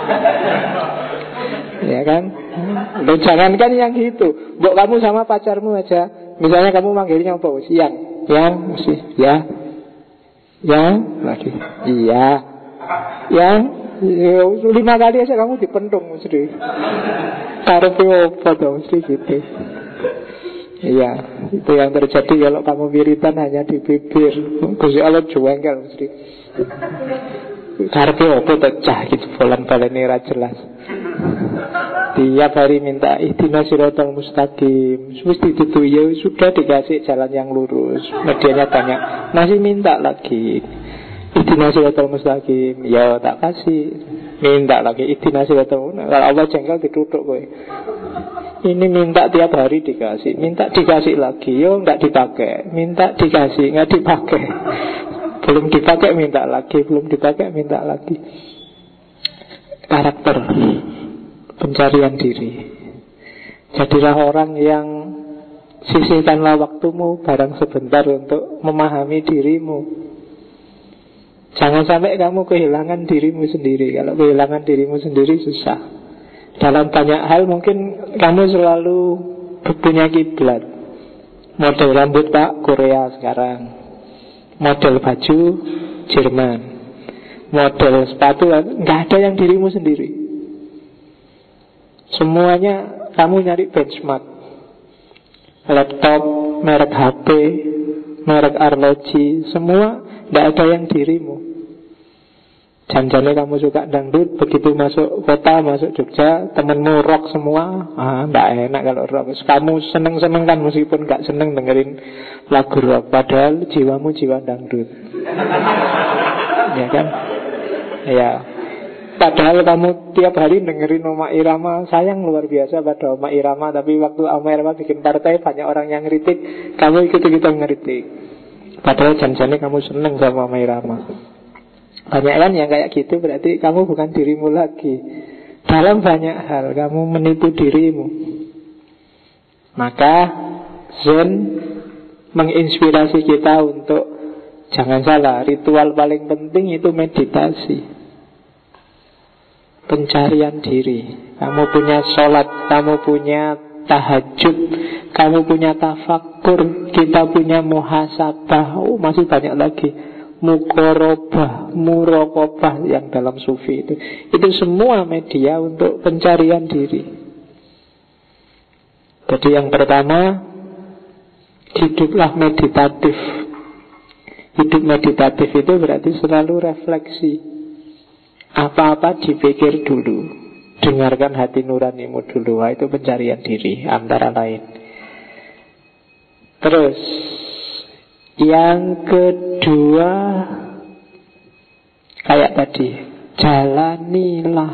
Ya kan? Loh, jangankan yang gitu. Mbok kamu sama pacarmu aja. Misalnya kamu manggilnya apa? Siang. Yang mesti ya. Yang lagi. Iya. Yang Ya, 5 kali aja kamu dipentung mesti. Karepe opo to mesti gitu. Iya, itu yang terjadi kalau kamu wiridan hanya di bibir. Gusti Allah juengkel mesti. Karepe opo pecah gitu, bolan-balane ra jelas. Tiap hari minta ihdinas siratal mustaqim. Mesti itu ya sudah dikasih jalan yang lurus. Medianya banyak, masih minta lagi. Ihdinas siratal mustaqim. Ya tak kasih. Minta lagi ihdinas siratal mustaqim. Kalau Allah jengkel ditutup kowe. Ini minta tiap hari dikasih, minta dikasih lagi, yo enggak dipakai. Minta dikasih, enggak dipakai. Belum dipakai minta lagi, belum dipakai minta lagi. Karakter pencarian diri. Jadilah orang yang sisihkanlah waktumu barang sebentar untuk memahami dirimu. Jangan sampai kamu kehilangan dirimu sendiri. Kalau kehilangan dirimu sendiri susah. Dalam banyak hal mungkin kamu selalu punya kiblat. Model rambut Pak Korea sekarang, model baju Jerman, model sepatu, nggak ada yang dirimu sendiri. Semuanya kamu nyari benchmark. Laptop, merek HP, merek arloji, semua tidak ada yang dirimu. Janjane kamu suka dangdut, begitu masuk kota, masuk Jogja, temenmu rock semua, tidak enak kalau rock. Kamu seneng-seneng kan meskipun gak seneng dengerin lagu rock, padahal jiwamu jiwa dangdut. Ya kan? Ya. Padahal kamu tiap hari dengerin Oma Irama, sayang luar biasa pada Oma Irama, tapi waktu Oma Irama bikin partai banyak orang yang ngeritik, kamu ikut-ikutan ngeritik. Padahal janjinya kamu seneng sama Oma Irama. Banyak kan yang kayak gitu, berarti kamu bukan dirimu lagi. Dalam banyak hal kamu menipu dirimu. Maka Zen menginspirasi kita untuk, jangan salah, ritual paling penting itu meditasi, pencarian diri. Kamu punya sholat, kamu punya tahajud, kamu punya tafakur, kita punya muhasabah, masih banyak lagi, mukorobah, murokobah yang dalam sufi itu. Itu semua media untuk pencarian diri. Jadi yang pertama, hiduplah meditatif. Hidup meditatif itu berarti selalu refleksi. Apa-apa dipikir dulu, dengarkan hati nuranimu dulu. Itu pencarian diri antara lain. Terus yang kedua, kayak tadi, jalanilah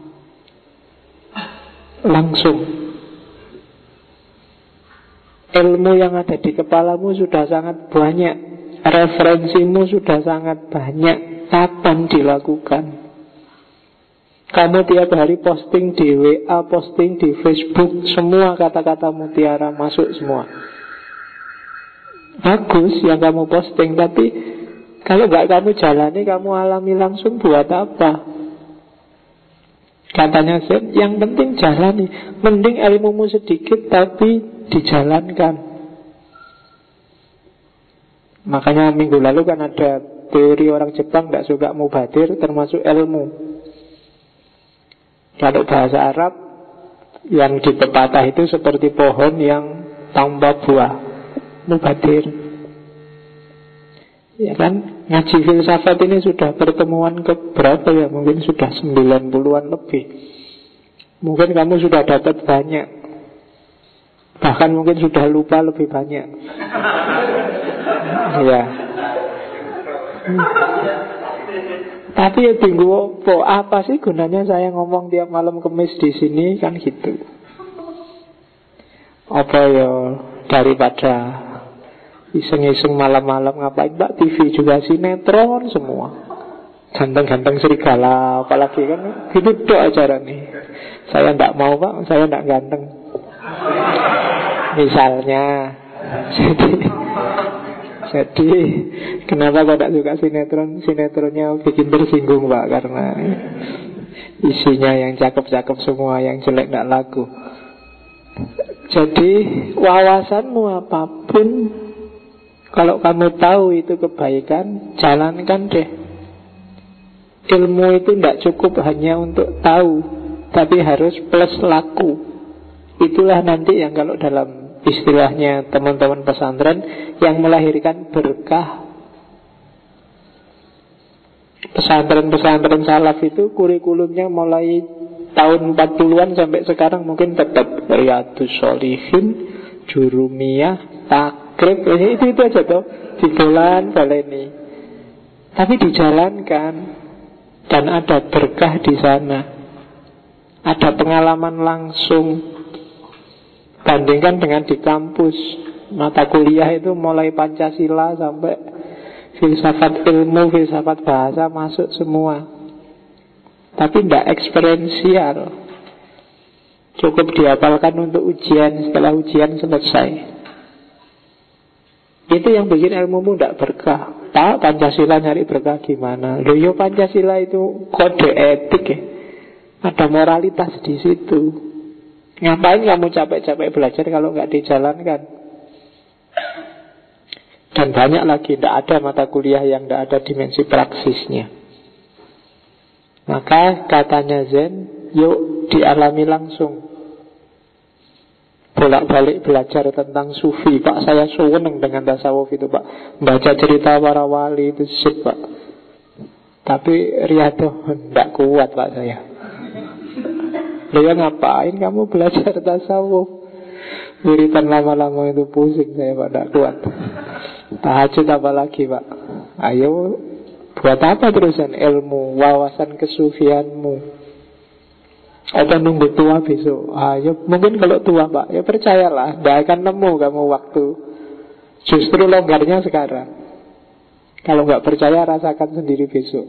langsung. Ilmu yang ada di kepalamu sudah sangat banyak, referensimu sudah sangat banyak. Kapan dilakukan? Kamu tiap hari posting di WA, posting di Facebook, semua kata-kata mutiara masuk semua. Bagus yang kamu posting, tapi kalau nggak kamu jalani, kamu alami langsung, buat apa? Katanya Zen, yang penting jalani. Mending ilmumu sedikit tapi dijalankan. Makanya minggu lalu kan ada teori orang Jepang nggak suka mubadir, termasuk ilmu. Kalau bahasa Arab, yang di pepatah itu seperti pohon yang tanpa buah, mubadir. Ya kan, ngaji filsafat ini sudah pertemuan ke berapa ya? Mungkin sudah 90-an lebih. Mungkin kamu sudah dapat banyak, bahkan mungkin sudah lupa lebih banyak. Ya. Tapi ya tunggu apa sih gunanya saya ngomong tiap malam Kemis di sini, kan gitu. Apa ya, daripada iseng-iseng malam-malam ngapain Mbak, TV juga sinetron semua, ganteng-ganteng serigala, apalagi kan gitu dok acara nih. Saya enggak mau Pak, saya enggak ganteng misalnya. Jadi kenapa kok tak suka sinetron? Sinetronnya bikin tersinggung Pak, karena isinya yang cakep-cakep semua, yang jelek tidak laku. Jadi wawasanmu apapun, kalau kamu tahu itu kebaikan, jalankan deh. ilmu itu tidak cukup hanya untuk tahu, tapi harus plus laku. Itulah nanti yang kalau dalam istilahnya teman-teman pesantren yang melahirkan berkah. Pesantren-pesantren salaf itu kurikulumnya mulai tahun 40-an sampai sekarang mungkin tetap Riyadhus Shalihin, Jurumiyah, Takrib, itu aja tuh dibolan baleni. Tapi dijalankan dan ada berkah di sana. Ada pengalaman langsung. Bandingkan dengan di kampus, mata kuliah itu mulai Pancasila sampai filsafat ilmu, filsafat bahasa masuk semua. Tapi tidak eksperiensial. Cukup dihafalkan untuk ujian, setelah ujian selesai. Itu yang bikin ilmumu tidak berkah. Pak, Pancasila nyari berkah gimana? Loh, yo Pancasila itu kode etik ya. Ada moralitas di situ. Ngapain kamu capek-capek belajar kalau nggak dijalankan? Dan banyak lagi, tidak ada mata kuliah yang tidak ada dimensi praksisnya. Maka katanya Zen, yuk dialami langsung. Bolak-balik belajar tentang sufi. Pak, saya seneng dengan tasawuf itu, Pak. Baca cerita para wali itu sip, Pak. Tapi Riyadhah tidak kuat, Pak, saya. Loh, ngapain kamu belajar tasawuf? Wiritan lama-lama itu pusing saya, Pak, tidak kuat. Tahajud apa lagi, Pak? Ayo, buat apa terusan ilmu, wawasan kesufianmu? Atau nunggu tua besok? Ayo, mungkin kalau tua, Pak, ya percayalah, tidak akan nemu kamu waktu. Justru longgarnya sekarang. Kalau nggak percaya, rasakan sendiri besok.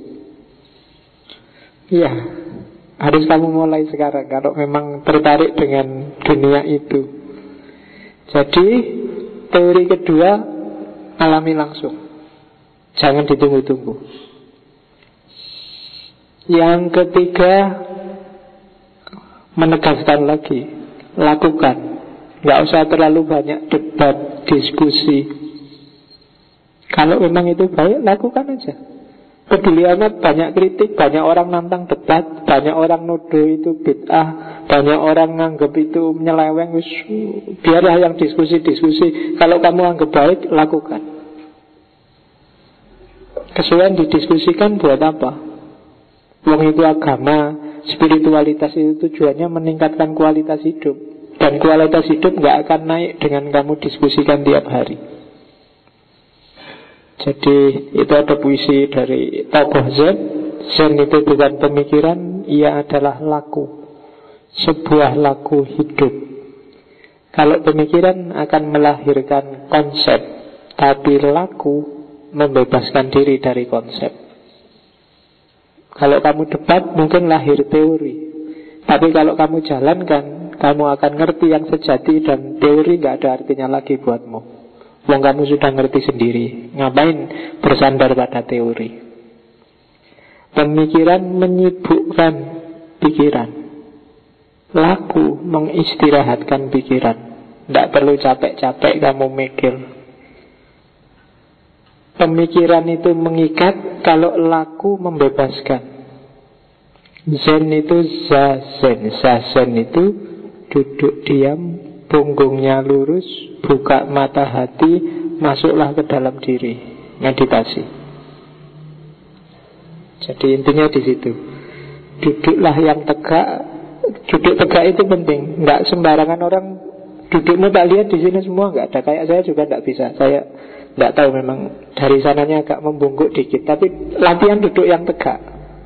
Iya, harus kamu mulai sekarang kalau memang tertarik dengan dunia itu. Jadi teori kedua, alami langsung. Jangan ditunggu-tunggu. Yang ketiga, menegaskan lagi, lakukan. Gak usah terlalu banyak debat, diskusi. Kalau memang itu baik, lakukan aja. Peduli amat, banyak kritik, banyak orang nantang debat, banyak orang nuduh itu bid'ah, banyak orang nganggep itu menyeleweng. Biarlah yang diskusi-diskusi. Kalau kamu anggap baik, lakukan. Kesulitan didiskusikan buat apa? Wong itu agama, spiritualitas itu tujuannya meningkatkan kualitas hidup. Dan kualitas hidup gak akan naik dengan kamu diskusikan tiap hari. Jadi itu ada puisi dari tokoh Zen. Zen itu bukan pemikiran, ia adalah laku. Sebuah laku hidup. Kalau pemikiran akan melahirkan konsep, tapi laku membebaskan diri dari konsep. Kalau kamu debat mungkin lahir teori, tapi kalau kamu jalankan, kamu akan ngerti yang sejati. Dan teori gak ada artinya lagi buatmu. Wong kamu sudah ngerti sendiri. Ngapain bersandar pada teori? Pemikiran menyibukkan pikiran. Laku mengistirahatkan pikiran. Tidak perlu capek-capek kamu mikir. Pemikiran itu mengikat, kalau laku membebaskan. Zen itu zazen. Zazen itu duduk diam, punggungnya lurus, buka mata hati, masuklah ke dalam diri, meditasi. Jadi intinya di situ. Duduklah yang tegak. Duduk tegak itu penting. Nggak sembarangan orang dudukmu tak lihat di sini semua nggak ada. Kayak saya juga nggak bisa. Saya nggak tahu, memang dari sananya agak membungkuk dikit. Tapi latihan duduk yang tegak.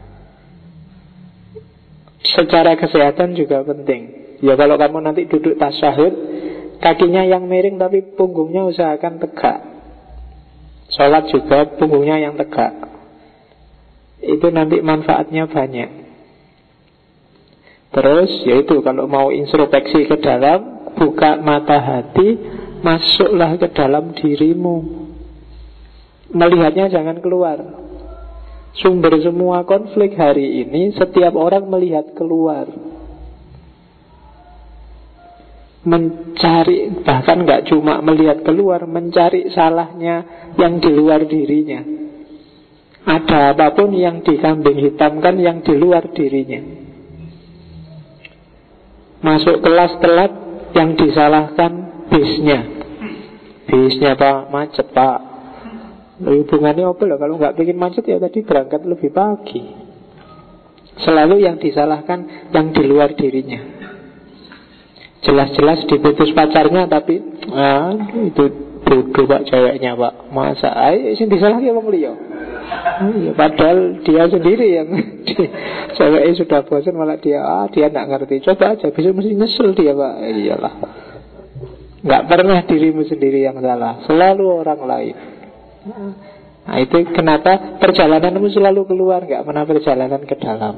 Secara kesehatan juga penting. Ya kalau kamu nanti duduk tasyahud, kakinya yang miring tapi punggungnya usahakan tegak. Sholat juga punggungnya yang tegak. Itu nanti manfaatnya banyak. Terus yaitu kalau mau introspeksi ke dalam, buka mata hati, masuklah ke dalam dirimu. Melihatnya jangan keluar. Sumber semua konflik hari ini, setiap orang melihat keluar. Mencari, bahkan gak cuma melihat keluar, mencari salahnya yang di luar dirinya. ada apapun yang dikambing hitamkan yang di luar dirinya. Masuk kelas telat, yang disalahkan bisnya. Bisnya Pak, macet Pak. Hubungannya apa loh? Kalau nggak bikin macet ya tadi berangkat lebih pagi. Selalu yang disalahkan yang di luar dirinya. Jelas-jelas diputus pacarnya, tapi itu bodoh Pak ceweknya Pak. Masa sing disalahkan wong liya. Ya, padahal dia sendiri yang ceweknya sudah bosan, malah dia nggak ngerti. Coba aja, besok mesti nyesel dia Pak. Iyalah, nggak pernah dirimu sendiri yang salah, selalu orang lain. Nah itu kenapa perjalananmu selalu keluar, nggak pernah perjalanan ke dalam.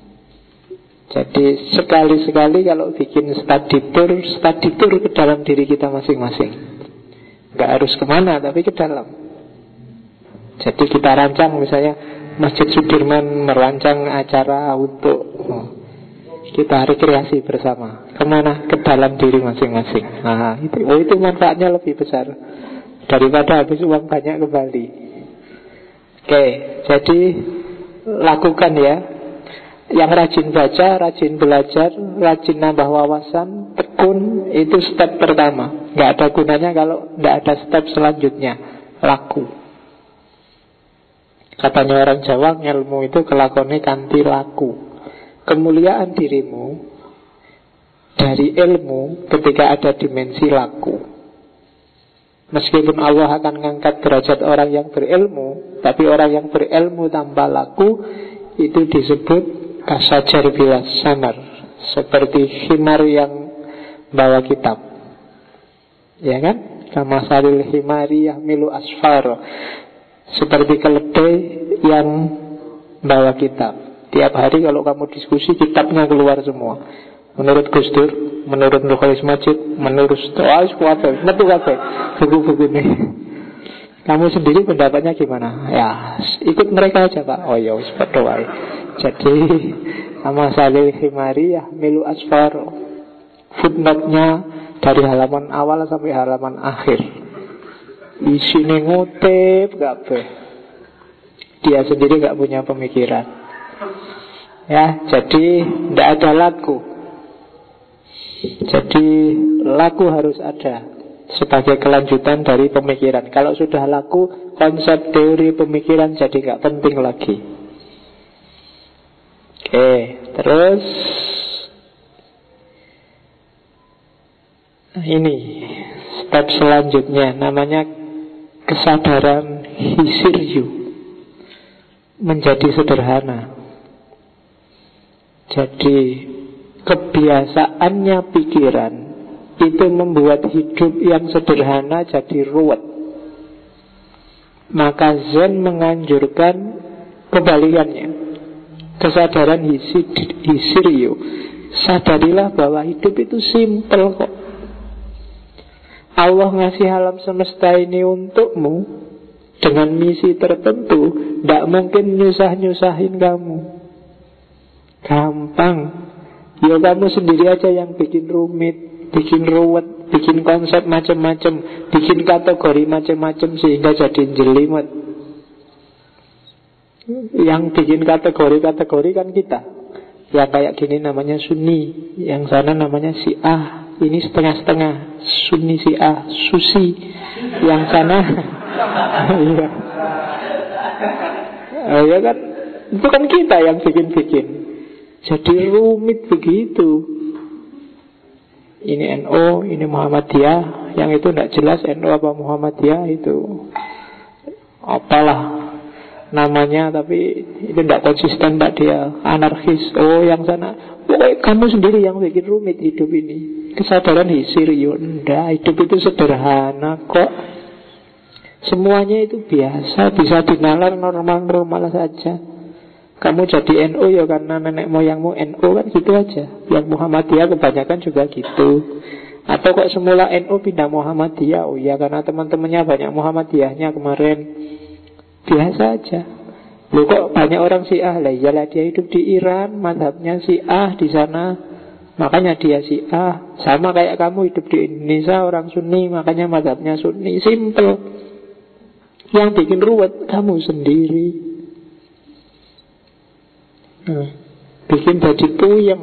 Jadi sekali-sekali kalau bikin study tour ke dalam diri kita masing-masing. Nggak harus kemana, tapi ke dalam. Jadi kita rancang, misalnya Masjid Sudirman merancang acara untuk kita rekreasi bersama. Kemana? Ke dalam diri masing-masing. Nah itu manfaatnya lebih besar daripada habis uang banyak kembali. Oke, jadi lakukan ya. Yang rajin baca, rajin belajar, rajin nambah wawasan, tekun, itu step pertama. Nggak ada gunanya kalau nggak ada step selanjutnya. Laku. Katanya orang Jawa, ilmu itu kelakone kanthi laku. Kemuliaan dirimu dari ilmu ketika ada dimensi laku. Meskipun Allah akan mengangkat derajat orang yang berilmu, tapi orang yang berilmu tanpa laku itu disebut kasajar bila samar, seperti himar yang bawa kitab. Ya kan? Kama salil himari yahmilu asfar, seperti keledai yang bawa kitab. Tiap hari kalau kamu diskusi, kitabnya keluar semua. Menurut Gus Dur, menurut Nurholis Majid, menurut metu kabeh buku-buku ini. Kamu sendiri pendapatnya gimana? Ya, ikut mereka aja Pak. Oh ya, wis padha wae. Jadi sama salil himari yahmilu asfar. Footnote-nya dari halaman awal sampai halaman akhir. Isine ngutip kabeh. Dia sendiri gak punya pemikiran. Ya, jadi tidak ada laku. Jadi laku harus ada sebagai kelanjutan dari pemikiran. Kalau sudah laku, konsep teori pemikiran jadi gak penting lagi. Oke, terus ini step selanjutnya namanya kesadaran hisiryu, menjadi sederhana. Jadi kebiasaannya pikiran itu membuat hidup yang sederhana jadi ruwet. Maka Zen menganjurkan kebalikannya, kesadaran hisiryu. Sadarilah bahwa hidup itu simpel kok. Allah ngasih alam semesta ini untukmu dengan misi tertentu. Tidak mungkin nyusah-nyusahin kamu. Gampang. Ya kamu sendiri aja yang bikin rumit, bikin ruwet, bikin konsep macam-macam, bikin kategori macam-macam sehingga jadi jelimet. Yang bikin kategori-kategori kan kita. Ya kayak gini namanya Sunni, yang sana namanya Syiah. Ini setengah-setengah, Sunni Syiah, Susi. Yang sana iya. Ya kan, itu kan kita yang bikin-bikin. Jadi rumit begitu. Ini NU, ini Muhammadiyah. Yang itu tidak jelas NU apa Muhammadiyah, itu apalah namanya, tapi itu tidak konsisten, tidak, dia anarkis. Oh yang sana, pokoknya kamu sendiri yang bikin rumit hidup ini. Kesadaran hisiryu, enggak, hidup itu sederhana kok. Semuanya itu biasa, bisa dinalar normal-normal saja. Kamu jadi NU ya karena nenek moyangmu NU kan, gitu aja. Yang Muhammadiyah kebanyakan juga gitu. Atau kok semula NU pindah Muhammadiyah? Oh ya karena teman-temannya banyak Muhammadiyahnya kemarin. Biasa aja. Loh kok banyak orang Syiah? Lah iyalah dia hidup di Iran, mazhabnya Syiah di sana, makanya dia Syiah. Sama kayak kamu hidup di Indonesia, orang Sunni, makanya mazhabnya Sunni. Simple. Yang bikin ruwet kamu sendiri. Bikin jadi puyeng.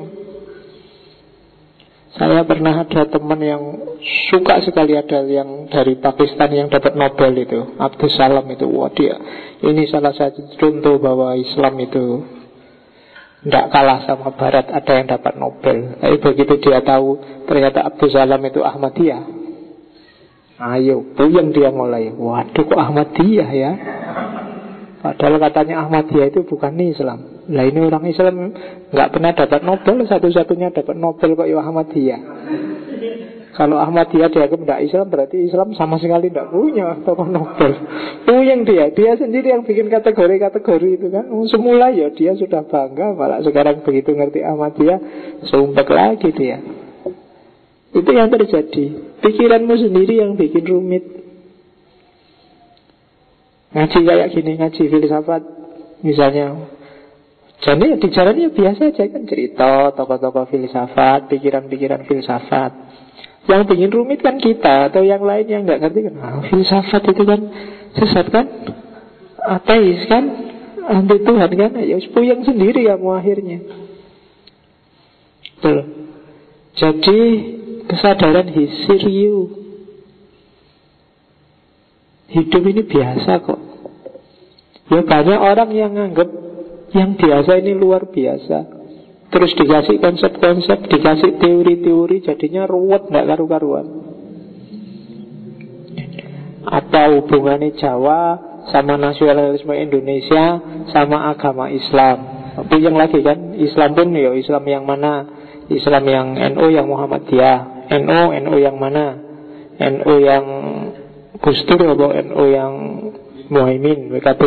Saya pernah ada teman yang suka sekali, ada yang dari Pakistan yang dapat Nobel itu, Abdul Salam itu. Wah, dia ini salah satu contoh bahwa Islam itu tidak kalah sama Barat, ada yang dapat Nobel. Tapi begitu dia tahu ternyata Abdul Salam itu Ahmadiyah, ayo puyeng dia mulai. Waduh, kok Ahmadiyah ya? Padahal katanya Ahmadiyah itu bukan Islam. Lah ini orang Islam nggak pernah dapat Nobel, satu-satunya dapat Nobel kok ya Ahmadiyah. Kalau Ahmadiyah dianggap tidak Islam, berarti Islam sama sekali tidak punya tokoh Nobel. Puyeng dia sendiri yang bikin kategori-kategori itu kan. Semula ya dia sudah bangga, malah sekarang begitu ngerti Ahmadiyah, sumpek lagi dia. Itu yang terjadi. Pikiranmu sendiri yang bikin rumit. Ngaji kayak gini, ngaji filsafat misalnya, jadi di jalannya biasa aja kan, cerita tokoh-tokoh filsafat, pikiran-pikiran filsafat. Yang bikin rumit kan kita atau yang lain yang nggak ngerti kan. Filsafat itu kan sesat kan, ateis kan, anti Tuhan kan. Ya puyeng sendiri kamu akhirnya. Betul. Jadi kesadaran hisiriu, hidup ini biasa kok. Ya banyak orang yang nganggap yang biasa ini luar biasa. Terus dikasih konsep-konsep, dikasih teori-teori, jadinya ruwet, gak karu-karuan. Apa hubungannya Jawa sama nasionalisme Indonesia sama agama Islam? Tapi yang lagi kan, Islam pun ya Islam yang mana? Islam yang NU yang Muhammadiyah. NU yang mana? NU yang Gus Dur atau NU yang Muhaimin, WKB.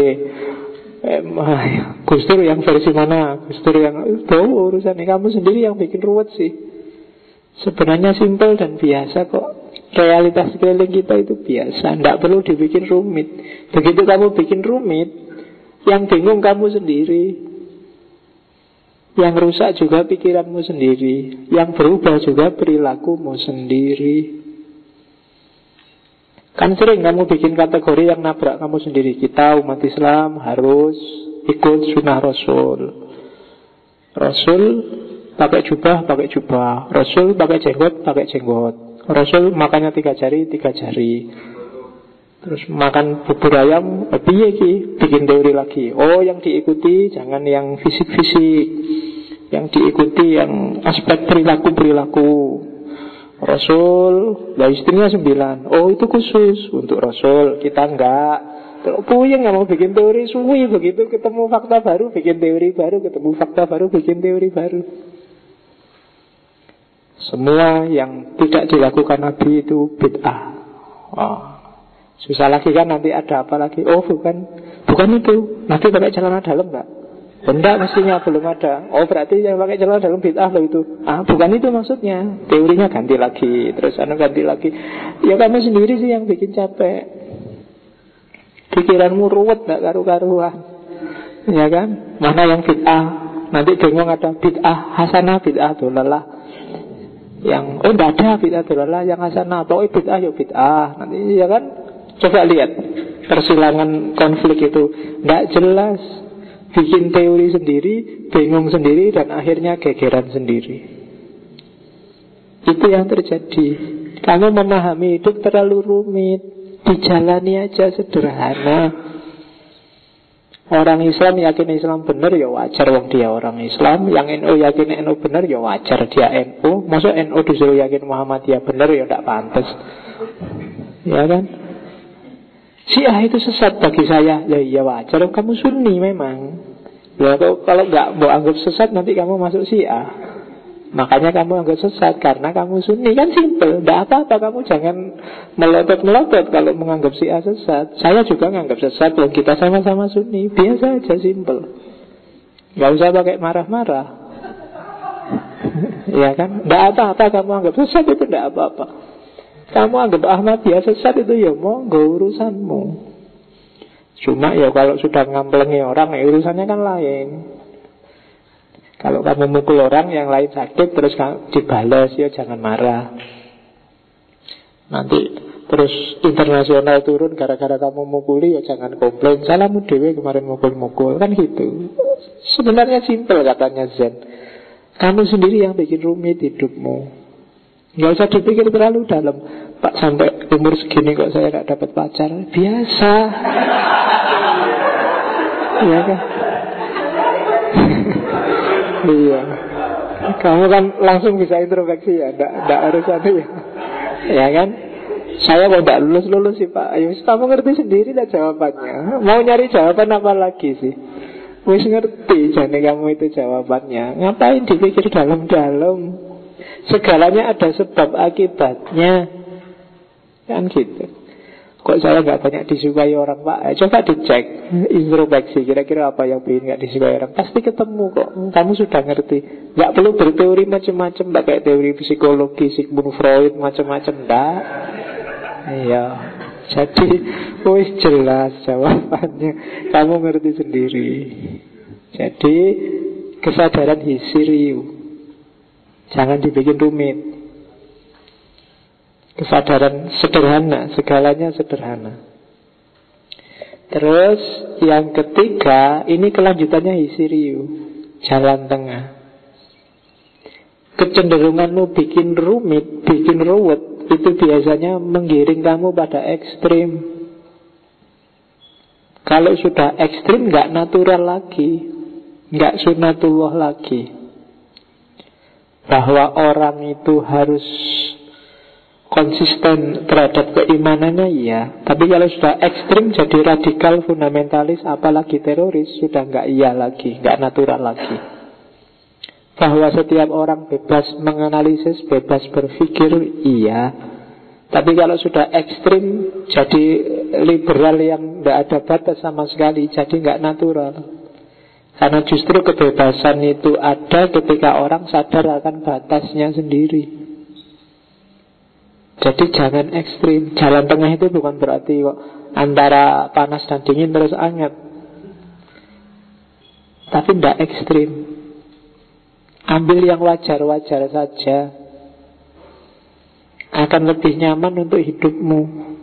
Gus Dur yang versi mana? Gus Dur yang urusan ini kamu sendiri yang bikin ruwet sih. Sebenarnya simpel dan biasa kok. Realitas sekeliling kita itu biasa, tidak perlu dibikin rumit. Begitu kamu bikin rumit, yang bingung kamu sendiri, yang rusak juga pikiranmu sendiri, yang berubah juga perilakumu sendiri. Kan sering kamu bikin kategori yang nabrak kamu sendiri. Kita umat Islam harus ikut sunnah Rasul. Rasul pakai jubah, Rasul pakai jenggot. Rasul makannya 3 jari. Terus makan bubur ayam, piye ki? Bikin teori lagi. Oh, yang diikuti jangan yang fisik-fisik, yang diikuti yang aspek perilaku. Rasul, lah istrinya 9. Oh, itu khusus untuk Rasul, kita enggak. Terus puyeng nggak mau bikin teori suwi. Begitu ketemu fakta baru, bikin teori baru. Ketemu fakta baru, bikin teori baru. Semua yang tidak dilakukan Nabi itu bid'ah. Oh, susah lagi kan, nanti ada apa lagi? Oh, bukan itu. Nabi pakai celana dalam enggak? Benda mestinya belum ada. Oh, berarti yang pakai celana dalam bid'ah loh itu. Bukan itu maksudnya. Teorinya ganti lagi, terus ganti lagi. Ya kamu sendiri sih yang bikin capek. Pikiranmu ruwet, gak karu-karuan. Ya kan? Mana yang bid'ah? Nanti bingung ada bid'ah hasanah, bid'ah dolalah. Yang enggak ada bid'ah dolalah, yang hasanah. Pokoknya bid'ah ya bid'ah. Nanti ya kan? Coba lihat persilangan konflik itu. Enggak jelas. Bikin teori sendiri, bingung sendiri, dan akhirnya gegeran sendiri. Itu yang terjadi. Kamu memahami hidup terlalu rumit. Dijalani aja sederhana. Orang Islam yakin Islam benar, ya wajar wong dia orang Islam. Yang NU yakin NU benar, ya wajar dia NU. Masa NU disuruh yakin Muhammadiyah benar, ya tidak pantas. Ya kan? Syiah itu sesat bagi saya. Ya iya wajar, kamu Sunni memang. Ya kalau nggak mau anggap sesat, nanti kamu masuk Syiah. Makanya kamu anggap sesat karena kamu Sunni. Kan simpel, tidak apa-apa. Kamu jangan melotot-melotot kalau menganggap Syiah sesat. Saya juga menganggap sesat, kalau kita sama-sama Sunni. Biasa aja, simpel. Nggak usah pakai marah-marah. Ya kan, tidak apa-apa kamu anggap sesat, itu tidak apa-apa. Kamu anggap Ahmadiyah sesat, itu ya monggo, urusanmu. Cuma ya kalau sudah ngamplengi orang, ya urusannya kan lain. Kalau kamu mukul orang, yang lain sakit, terus dibalas, ya jangan marah. Nanti terus internasional turun gara-gara kamu mukuli, ya jangan komplain. Salahmu dewe kemarin mukul-mukul. Kan gitu. Sebenarnya simpel katanya Zen. Kamu sendiri yang bikin rumit hidupmu. Gak usah dipikir terlalu dalam. Pak, sampai umur segini kok saya gak dapat pacar. Biasa. Iya kan? Iya. Kamu kan langsung bisa introspeksi ya. Nggak harus ada ya. Ya kan? Saya mau nggak lulus sih Pak. Ayo, kamu ngerti sendiri lah jawabannya. Mau nyari jawaban apa lagi sih? Wis ngerti jadi kamu itu jawabannya. Ngapain dipikir dalam-dalam? Segalanya ada sebab akibatnya. Kan gitu. Kok saya nggak banyak disukai orang Pak? Coba dicek introspeksi. Kira-kira apa yang bikin nggak disukai orang? Pasti ketemu kok. Kamu sudah ngerti. Nggak perlu berteori macam-macam. Pakai teori psikologi, Sigmund Freud macam-macam. Nggak. Iya. Jadi, wis jelas jawabannya. Kamu ngerti sendiri. Jadi, kesadaran hisiriu. Jangan dibikin rumit. Kesadaran sederhana, segalanya sederhana. Terus yang ketiga, ini kelanjutannya hisiriu, jalan tengah. Kecenderunganmu bikin rumit, bikin ruwet, itu biasanya menggiring kamu pada ekstrim. Kalau sudah ekstrim, gak natural lagi, gak sunatullah lagi. Bahwa orang itu harus konsisten terhadap keimanannya, iya. Tapi kalau sudah ekstrim jadi radikal, fundamentalis, apalagi teroris, sudah nggak iya lagi, nggak natural lagi. Bahwa setiap orang bebas menganalisis, bebas berpikir, iya. Tapi kalau sudah ekstrim jadi liberal yang nggak ada batas sama sekali, jadi nggak natural. Karena justru kebebasan itu ada ketika orang sadar akan batasnya sendiri. Jadi jangan ekstrim. Jalan tengah itu bukan berarti kok antara panas dan dingin terus hangat. Tapi tidak ekstrim. Ambil yang wajar-wajar saja. Akan lebih nyaman untuk hidupmu.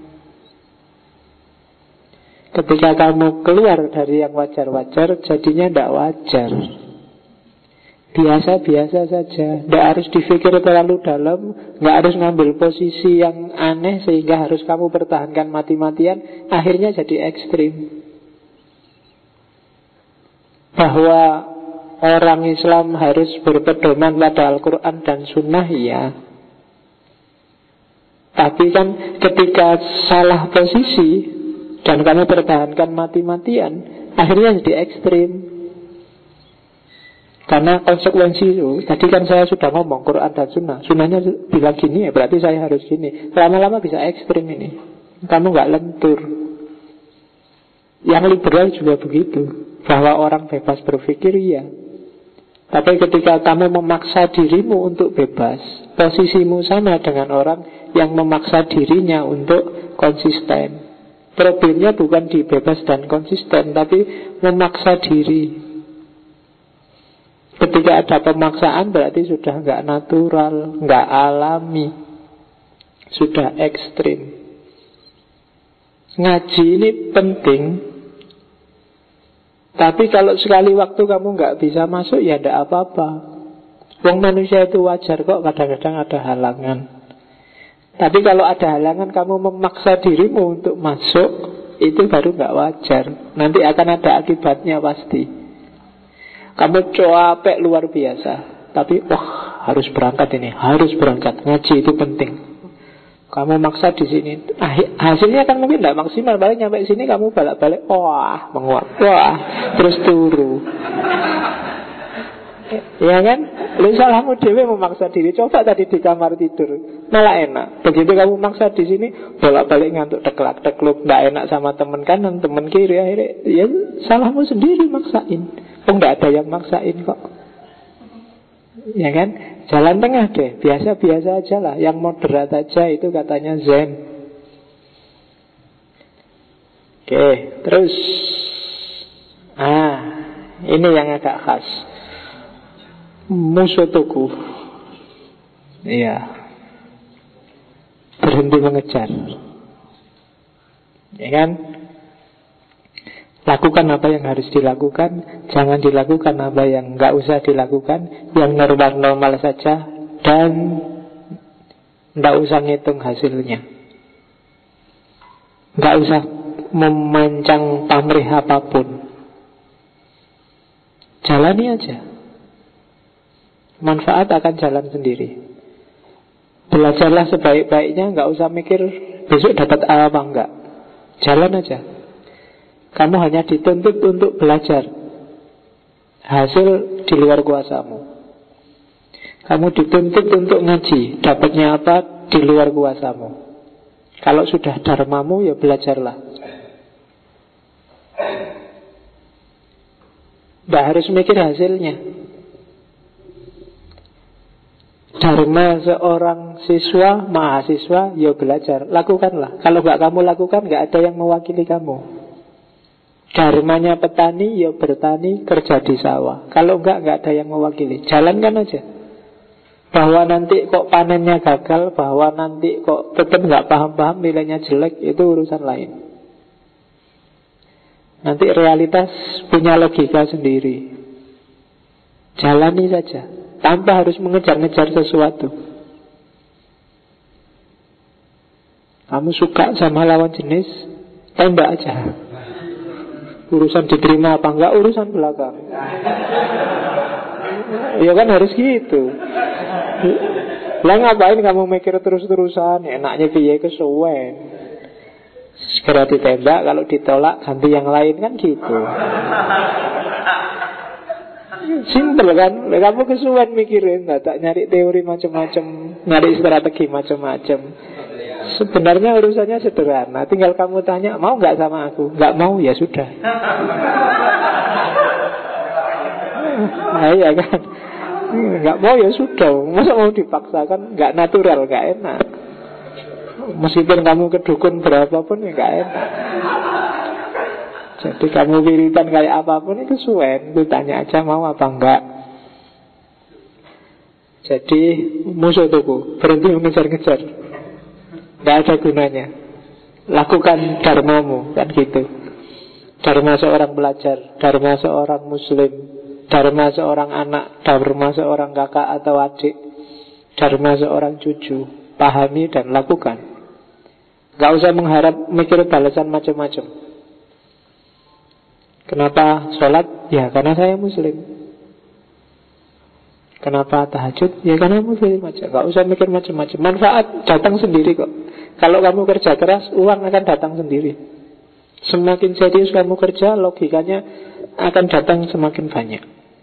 Ketika kamu keluar dari yang wajar-wajar, jadinya tidak wajar. Biasa-biasa saja. Tidak harus dipikir terlalu dalam. Tidak harus ngambil posisi yang aneh sehingga harus kamu pertahankan mati-matian. Akhirnya jadi ekstrim. Bahwa orang Islam harus berpedoman pada Al-Quran dan Sunnah, ya. Tapi kan ketika salah posisi dan kamu pertahankan mati-matian, akhirnya jadi ekstrim. Karena konsekuensi itu, tadi kan saya sudah ngomong Quran dan Sunnah. Sunnahnya bilang gini, ya berarti saya harus gini. Lama-lama bisa ekstrim ini. Kamu gak lentur. Yang liberal juga begitu. Bahwa orang bebas berpikir, iya. Tapi ketika kamu memaksa dirimu untuk bebas, posisimu sama dengan orang yang memaksa dirinya untuk konsisten. Problemnya bukan di bebas dan konsisten, tapi memaksa diri. Ketika ada pemaksaan berarti sudah nggak natural, nggak alami, sudah ekstrim. Ngaji ini penting. Tapi kalau sekali waktu kamu nggak bisa masuk, ya tidak apa-apa. Wong manusia itu wajar kok, kadang-kadang ada halangan. Tapi kalau ada halangan, kamu memaksa dirimu untuk masuk, itu baru nggak wajar. Nanti akan ada akibatnya pasti. Kamu capek luar biasa, tapi harus berangkat ini, harus berangkat. Ngaji itu penting. Kamu maksa di sini, hasilnya kan mungkin tidak maksimal. Balik nyampe sini kamu balik-balik, menguap, terus turu. Ya kan? Lu salahmu dewe memaksa diri. Coba tadi di kamar tidur, malah enak. Begitu kamu maksa di sini, bolak-balik ngantuk, teklak-tekluk, tidak enak sama teman kanan, teman kiri. Akhirnya ya salahmu sendiri maksain. Tidak ada yang maksain kok. Ya kan? Jalan tengah deh, biasa-biasa aja lah. Yang moderat aja, itu katanya Zen. Oke, terus ini yang agak khas. Musutuku. Iya. Berhenti mengejar. Ya kan? Lakukan apa yang harus dilakukan, jangan dilakukan apa yang nggak usah dilakukan, yang normal-normal saja, dan nggak usah ngitung hasilnya. Nggak usah memancang pamrih apapun. Jalani aja. Manfaat akan jalan sendiri. Belajarlah sebaik-baiknya, nggak usah mikir besok dapat apa enggak. Jalan aja. Kamu hanya dituntut untuk belajar. Hasil di luar kuasamu. Kamu dituntut untuk ngaji. Dapatnya apa di luar kuasamu. Kalau sudah dharmamu, ya belajarlah. Tidak harus mikir hasilnya. Dharma seorang siswa, mahasiswa, ya belajar. Lakukanlah. Kalau nggak kamu lakukan, nggak ada yang mewakili kamu. Dharmanya petani, ya bertani, kerja di sawah. Kalau nggak ada yang mewakili. Jalankan aja. Bahwa nanti kok panennya gagal, bahwa nanti kok tetap nggak paham-paham, nilainya jelek, itu urusan lain. Nanti realitas punya logika sendiri. Jalani saja, tanpa harus mengejar-ngejar sesuatu. Kamu suka sama lawan jenis, tembak aja. Urusan diterima apa enggak, urusan belakang. Ya kan harus gitu. Lah ngapain kamu mikir terus-terusan? Enaknya piye kesuwen. Segera ditembak, kalau ditolak ganti yang lain, kan gitu. Simpel kan? Kamu kesuwen mikirin, tak nyari teori macam-macam, nyari strategi macam-macam. Sebenarnya urusannya sederhana. Tinggal kamu tanya, mau gak sama aku? Gak mau, ya sudah. Nah iya kan, gak mau ya sudah. Masa mau dipaksakan? Gak natural, gak enak. Meskipun kamu kedukun berapapun, ya gak enak. Jadi kamu wiridan kayak apapun, itu suen. Itu tanya aja mau apa enggak. Jadi musuh tuku, berhenti mengejar-ngejar. Tidak ada gunanya. Lakukan dharmamu, kan gitu. Dharma seorang pelajar, dharma seorang muslim, dharma seorang anak, dharma seorang kakak atau adik, dharma seorang cucu. Pahami dan lakukan. Gak usah mengharap mikir balasan macam-macam. Kenapa sholat? Ya karena saya muslim. Kenapa tahajud? Ya karena muslim aja. Gak usah mikir macam-macam. Manfaat datang sendiri kok. Kalau kamu kerja keras, uang akan datang sendiri. Semakin serius kamu kerja, logikanya akan datang semakin banyak.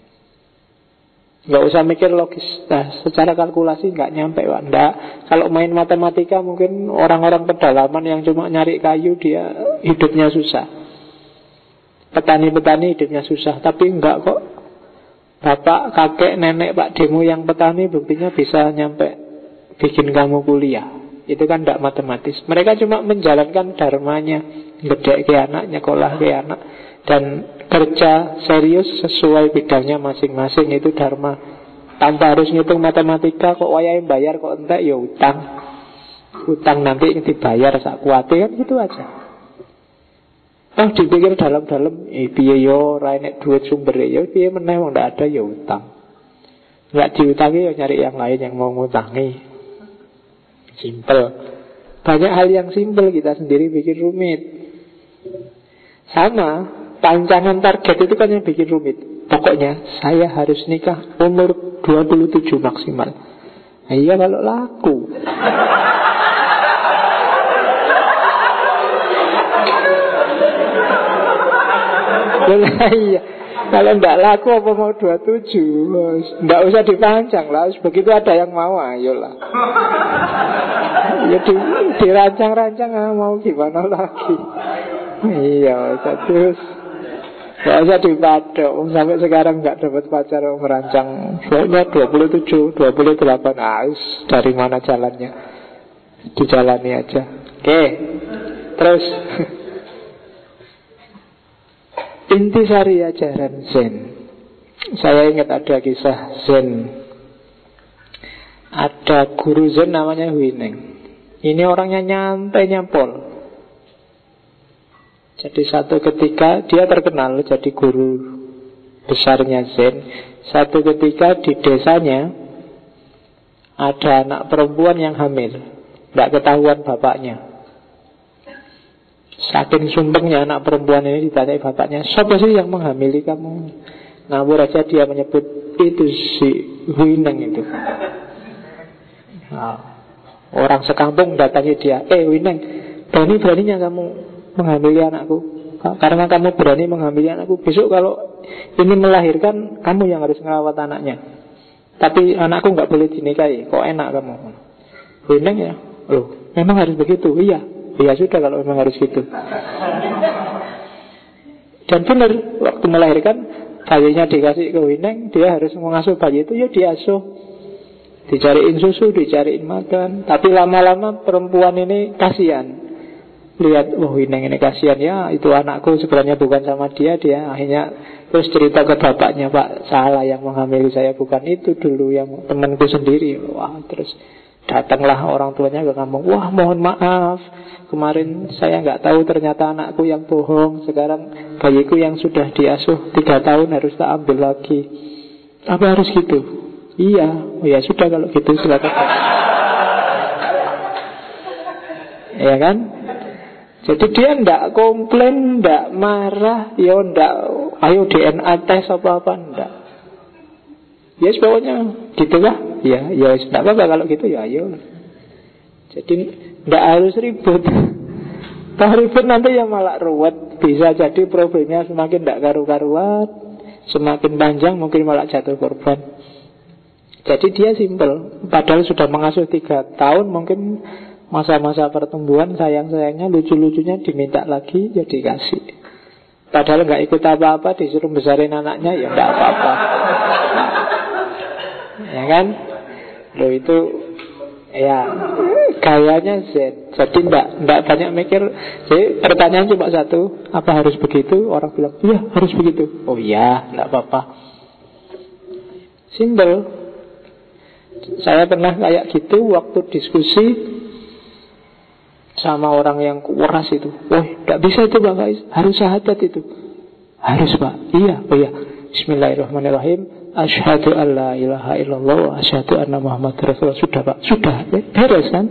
Gak usah mikir logis. Nah, secara kalkulasi gak nyampe. Nggak. Kalau main matematika, mungkin orang-orang pedalaman yang cuma nyari kayu, dia hidupnya susah. Petani-petani hidupnya susah. Tapi enggak kok. Bapak, kakek, nenek, pak demo yang petani, buktinya bisa nyampe bikin kamu kuliah. Itu kan tidak matematis. Mereka cuma menjalankan dharmanya, gedek ke anak, nyekolah ke anak, dan kerja serius sesuai bidangnya masing-masing. Itu dharma. Tanpa harus ngitung matematika. Kok wayai bayar, kok entek, ya utang. Utang nanti dibayar sak kuate, kan gitu aja. Oh dipikir dalam-dalam, piye yo ora enek duit sumber yo piye meneh wong ndak ada ya utang. Enggak diutangi ya nyari yang lain yang mau ngutangi. Simple. Banyak hal yang simple kita sendiri bikin rumit. Sama, pancangan target itu kan yang bikin rumit. Pokoknya saya harus nikah umur 27 maksimal. Nah, iya kalau laku. Iya. Kalau tidak laku apa mau 27, tidak usah dipancang lah. Begitu ada yang mau, ayolah. Ya dirancang-rancang, mau gimana lagi. Iya, terus tidak usah dipadok. Sampai sekarang nggak dapat pacar, merancang. Pokoknya 27, 28. Dari mana jalannya? Dijalani aja. Oke. Terus intisari ajaran Zen. Saya ingat ada kisah Zen. Ada guru Zen namanya Huineng. Ini orangnya nyantai nyampol. Jadi satu ketika dia terkenal jadi guru besarnya Zen. Satu ketika di desanya ada anak perempuan yang hamil, tidak ketahuan bapaknya. Saking sumpengnya anak perempuan ini ditanyai bapaknya, siapa sih yang menghamili kamu? Ngawur aja dia menyebut itu si Wineng itu. Nah, orang sekampung datangi dia, Wineng, berani-beraninya kamu menghamili anakku. Karena kamu berani menghamili anakku, besok kalau ini melahirkan, kamu yang harus merawat anaknya. Tapi anakku nggak boleh dinikahi. Kok enak kamu? Wineng ya, loh, memang harus begitu. Iya, ya sudah kalau memang harus gitu. Dan benar, waktu melahirkan bayinya dikasih ke Wineng, dia harus mengasuh bayi itu, ya diasuh, dicariin susu, dicariin makan. Tapi lama-lama perempuan ini kasihan, lihat, wah Wineng ini kasihan ya, itu anakku sebenarnya bukan sama dia. Dia akhirnya terus cerita ke bapaknya, Pak, salah yang menghamili saya, bukan itu dulu, yang temanku sendiri. Wah, terus datanglah orang tuanya ke kampung. Wah, mohon maaf, kemarin saya nggak tahu, ternyata anakku yang bohong. Sekarang bayiku yang sudah diasuh 3 tahun harus tak ambil lagi. Apa harus gitu? Iya, oh ya sudah kalau gitu silakan. Ya kan? Jadi dia ndak komplain, ndak marah, ya ndak, ayo DNA tes apa-apa, ndak. Ya pokoknya gitulah. Ya ndak apa-apa kalau gitu, ya ayo. Jadi ndak harus ribut. Kalau ribut nanti ya malah ruwet. Bisa jadi problemnya semakin ndak karu-karuan, semakin panjang, mungkin malah jatuh korban. Jadi dia simpel. Padahal sudah mengasuh 3 tahun, mungkin masa-masa pertumbuhan sayang-sayangnya, lucu-lucunya diminta lagi, ya dikasih. Padahal nggak ikut apa-apa, disuruh besarin anaknya, ya nggak apa-apa. Ya kan? Loh itu, ya gayanya Zen. Jadi nggak banyak mikir. Jadi pertanyaan cuma satu, apa harus begitu? Orang bilang, iya harus begitu. Oh iya, nggak apa-apa. Simple. Saya pernah kayak gitu waktu diskusi sama orang yang keras itu. Wah, tidak bisa itu Pak Faiz, harus syahadat itu. Harus Pak, iya, oh iya. Bismillahirrahmanirrahim. Asyhadu an la ilaha illallah wa asyhadu anna Muhammad Rasulullah. Sudah Pak, sudah, beres kan?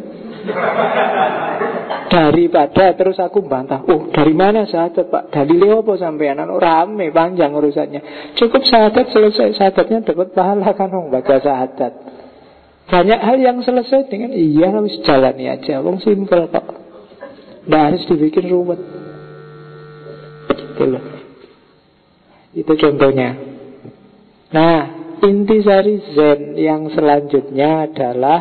Daripada terus aku bantah, oh dari mana syahadat Pak? Dalilnya apa sampean? Rame, panjang urusannya. Cukup syahadat, selesai syahadatnya dapat pahala kan, baca syahadat. Banyak hal yang selesai dengan iya, harus jalani aja. Wong simpel kok. Nggak harus dibikin ruwet. Gitu loh. Itu contohnya. Nah, intisari Zen yang selanjutnya adalah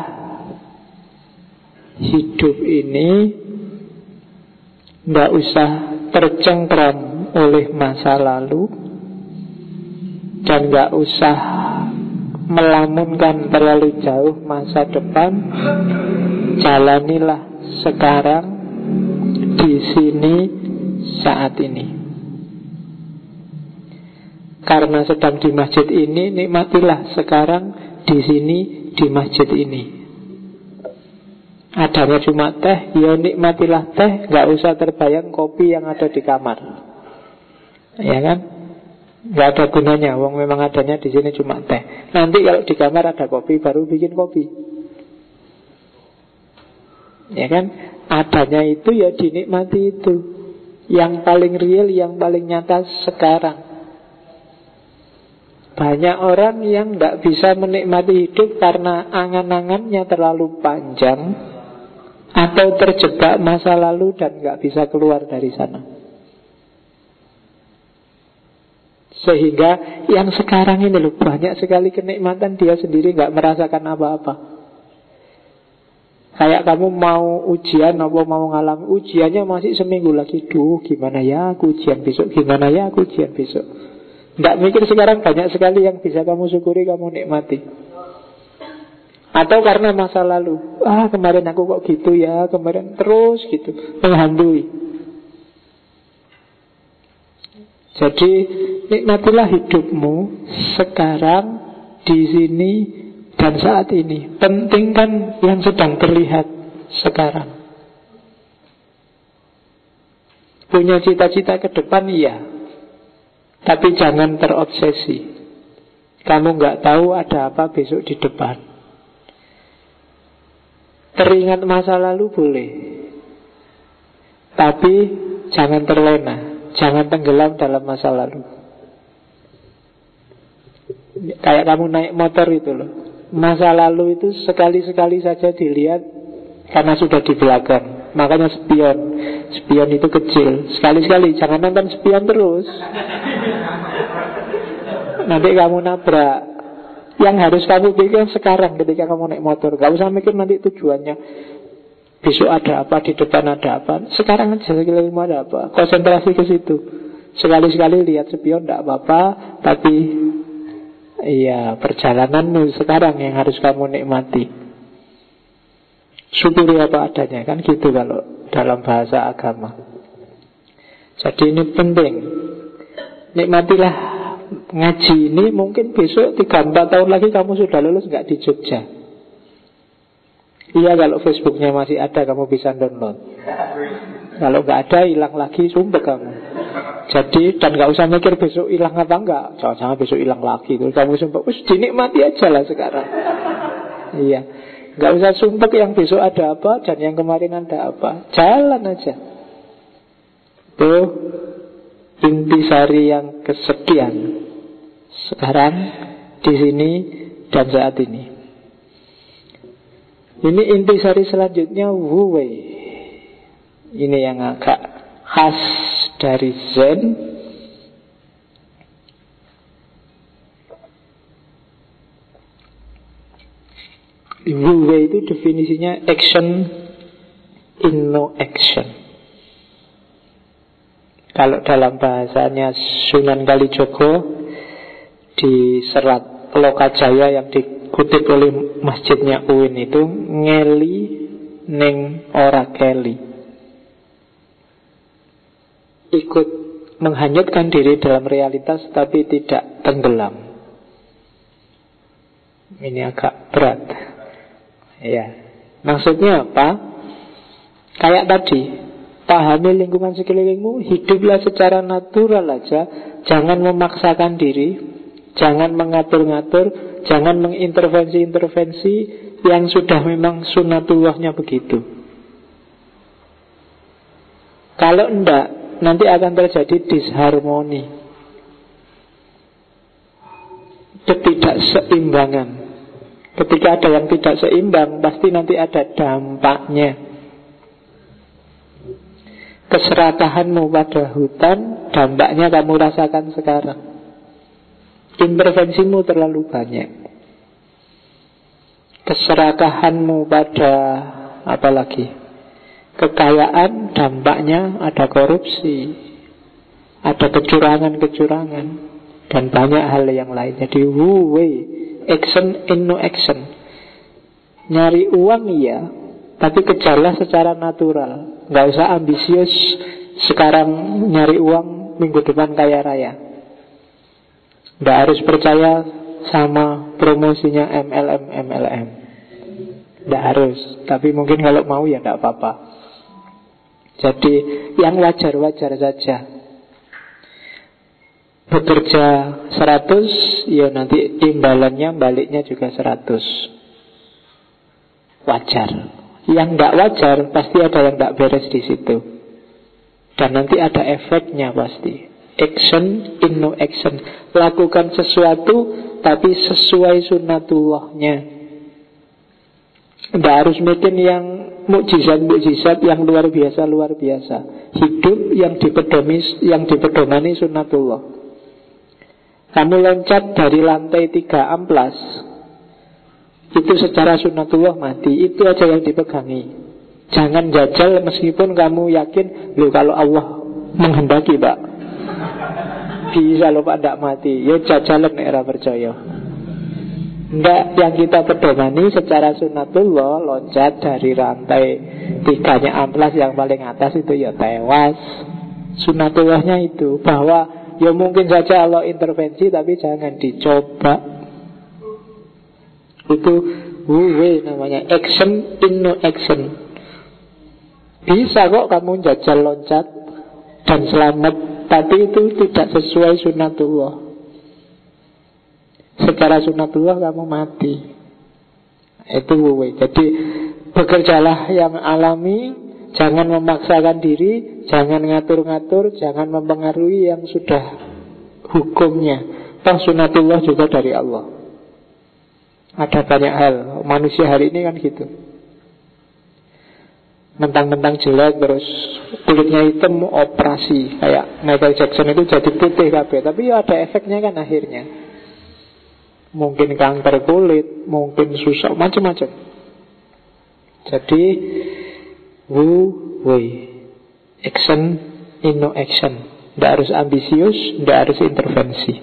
hidup ini nggak usah tercengkram oleh masa lalu, dan nggak usah melamunkan terlalu jauh masa depan. Jalanilah sekarang, di sini, saat ini. Karena sedang di masjid ini, nikmatilah sekarang, di sini, di masjid ini. Adanya cuma teh, ya nikmatilah teh, gak usah terbayang kopi yang ada di kamar. Ya kan? Gak ada gunanya, wong memang adanya di sini cuma teh. Nanti kalau di kamar ada kopi, baru bikin kopi. Ya kan? Adanya itu ya dinikmati itu. Yang paling real, yang paling nyata sekarang. Banyak orang yang gak bisa menikmati hidup karena angan-angannya terlalu panjang, atau terjebak masa lalu dan gak bisa keluar dari sana. Sehingga yang sekarang ini loh, banyak sekali kenikmatan dia sendiri gak merasakan apa-apa. Kayak kamu mau ujian, apa mau ngalami ujiannya masih seminggu lagi. Duh, gimana ya aku ujian besok, gimana ya aku ujian besok. Gak mikir sekarang banyak sekali yang bisa kamu syukuri, kamu nikmati. Atau karena masa lalu, kemarin aku kok gitu ya, kemarin terus gitu, menghantui. Jadi nikmatilah hidupmu sekarang, di sini, dan saat ini. Pentingkan yang sedang terlihat sekarang. Punya cita-cita ke depan, iya. Tapi jangan terobsesi. Kamu nggak tahu ada apa besok di depan. Teringat masa lalu boleh, tapi jangan terlena. Jangan tenggelam dalam masa lalu. Kayak kamu naik motor itu loh. Masa lalu itu sekali-sekali saja dilihat, karena sudah di belakang. Makanya spion. Spion itu kecil. Sekali-sekali, jangan nonton spion terus. Nanti kamu nabrak. Yang harus kamu pikir sekarang ketika kamu naik motor. Gak usah mikir nanti tujuannya. Besok ada apa, di depan ada apa. Sekarang aja sekeliling ada apa. Konsentrasi ke situ. Sekali-sekali lihat spion tidak apa-apa. Tapi iya, perjalananmu sekarang yang harus kamu nikmati. Syukuri apa adanya, kan gitu kalau dalam bahasa agama. Jadi ini penting. Nikmatilah ngaji ini. Mungkin besok 3-4 tahun lagi kamu sudah lulus nggak di Jogja. Iya, kalau Facebooknya masih ada kamu bisa download. Kalau nggak ada, hilang lagi, sumpah kamu. Jadi, dan nggak usah mikir besok hilang apa enggak. Jangan besok hilang lagi. Terus kamu sumpah, dinikmati aja lah sekarang. Iya. Gak usah sumpek yang besok ada apa dan yang kemarin ada apa. Jalan aja. Itu intisari yang kesekian. Sekarang, di sini, dan saat ini. Ini intisari selanjutnya, Wu Wei. Ini yang agak khas dari Zen. Wu Wei itu definisinya action in no action. Kalau dalam bahasanya Sunan Kalijogo di serat Lokajaya yang dikutip oleh masjidnya UIN itu, ngeli ning ora keli. Ikut menghanyutkan diri dalam realitas tapi tidak tenggelam. Ini agak berat. Ya, maksudnya apa? Kayak tadi, pahami lingkungan sekelilingmu, hiduplah secara natural aja. Jangan memaksakan diri, jangan mengatur-ngatur, jangan mengintervensi-intervensi yang sudah memang sunatullahnya begitu. Kalau enggak, nanti akan terjadi disharmoni, ketidakseimbangan. Ketika ada yang tidak seimbang, pasti nanti ada dampaknya. Keserakahanmu pada hutan, dampaknya kamu rasakan sekarang. Intervensimu terlalu banyak. Keserakahanmu pada apa lagi? Kekayaan, dampaknya ada korupsi, ada kecurangan-kecurangan, dan banyak hal yang lain. Jadi Wu Wei, action in no action. Nyari uang iya, tapi kejarlah secara natural. Gak usah ambisius. Sekarang nyari uang, minggu depan kaya raya. Gak harus percaya sama promosinya MLM. Gak harus. Tapi mungkin kalau mau ya gak apa-apa. Jadi yang wajar-wajar saja. Bekerja 100, ya nanti imbalannya baliknya juga 100. Wajar. Yang nggak wajar pasti ada yang nggak beres di situ. Dan nanti ada efeknya pasti. Action in no action. Lakukan sesuatu tapi sesuai sunnatullahnya. Nggak harus bikin yang mukjizat yang luar biasa. Hidup yang dipedomani sunnatullah. Kamu loncat dari lantai 3 amplas, itu secara sunnatullah mati. Itu aja yang dipegangi. Jangan jajal meskipun kamu yakin, loh kalau Allah menghendaki Pak, bisa loh Pak tidak mati. Ya jajalan era percaya. Enggak, yang kita pedomani secara sunnatullah, loncat dari lantai 3-nya amplas yang paling atas itu ya tewas. Sunnatullahnya itu bahwa ya mungkin saja Allah intervensi, tapi jangan dicoba. Itu Wu Wei namanya, action in no action. Bisa kok kamu jajal loncat, dan selamat, tapi itu tidak sesuai sunnatullah. Secara sunnatullah kamu mati. Itu wuwe. Jadi bekerjalah yang alami, jangan memaksakan diri, jangan ngatur-ngatur, jangan mempengaruhi yang sudah hukumnya. Toh sunnatullah juga dari Allah. Ada banyak hal. Manusia hari ini kan gitu. Mentang-mentang jelek terus kulitnya hitam operasi. Kayak Michael Jackson itu jadi putih kabeh. Tapi ya ada efeknya kan akhirnya. Mungkin kanker kulit, mungkin susah, macam-macam. Jadi wu-wei, action in no action. Tidak harus ambisius, tidak harus intervensi.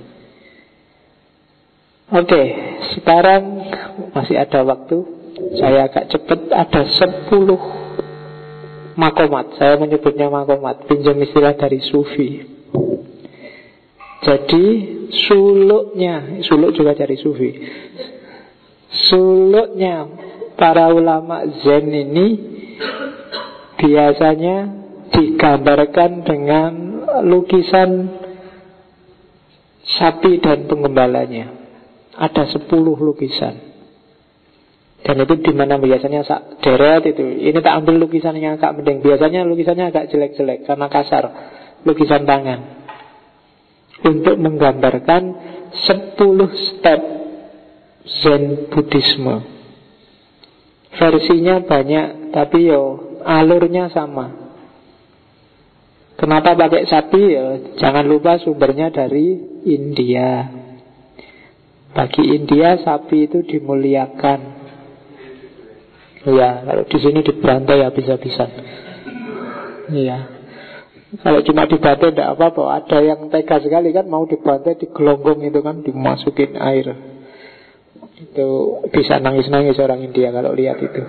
Oke, sekarang masih ada waktu. Saya agak cepat. Ada 10 makomat. Saya menyebutnya makomat, pinjam istilah dari Sufi. Jadi suluk juga dari Sufi. Suluknya para ulama Zen ini biasanya digambarkan dengan lukisan sapi dan penggembalanya. Ada 10 lukisan. Dan itu dimana biasanya deret itu. Ini tak ambil lukisan yang agak mending. Biasanya lukisannya agak jelek-jelek karena kasar. Lukisan tangan. Untuk menggambarkan 10 step Zen Buddhisme. Versinya banyak, tapi alurnya sama. Kenapa pakai sapi? Jangan lupa sumbernya dari India. Bagi India sapi itu dimuliakan. Ya, kalau di sini dibantai habis-habisan. Iya. Kalau cuma dibantai tidak apa-apa. Ada yang tega sekali kan, mau dibantai digelonggong itu kan, dimasukin air. Itu bisa nangis-nangis orang India kalau lihat itu.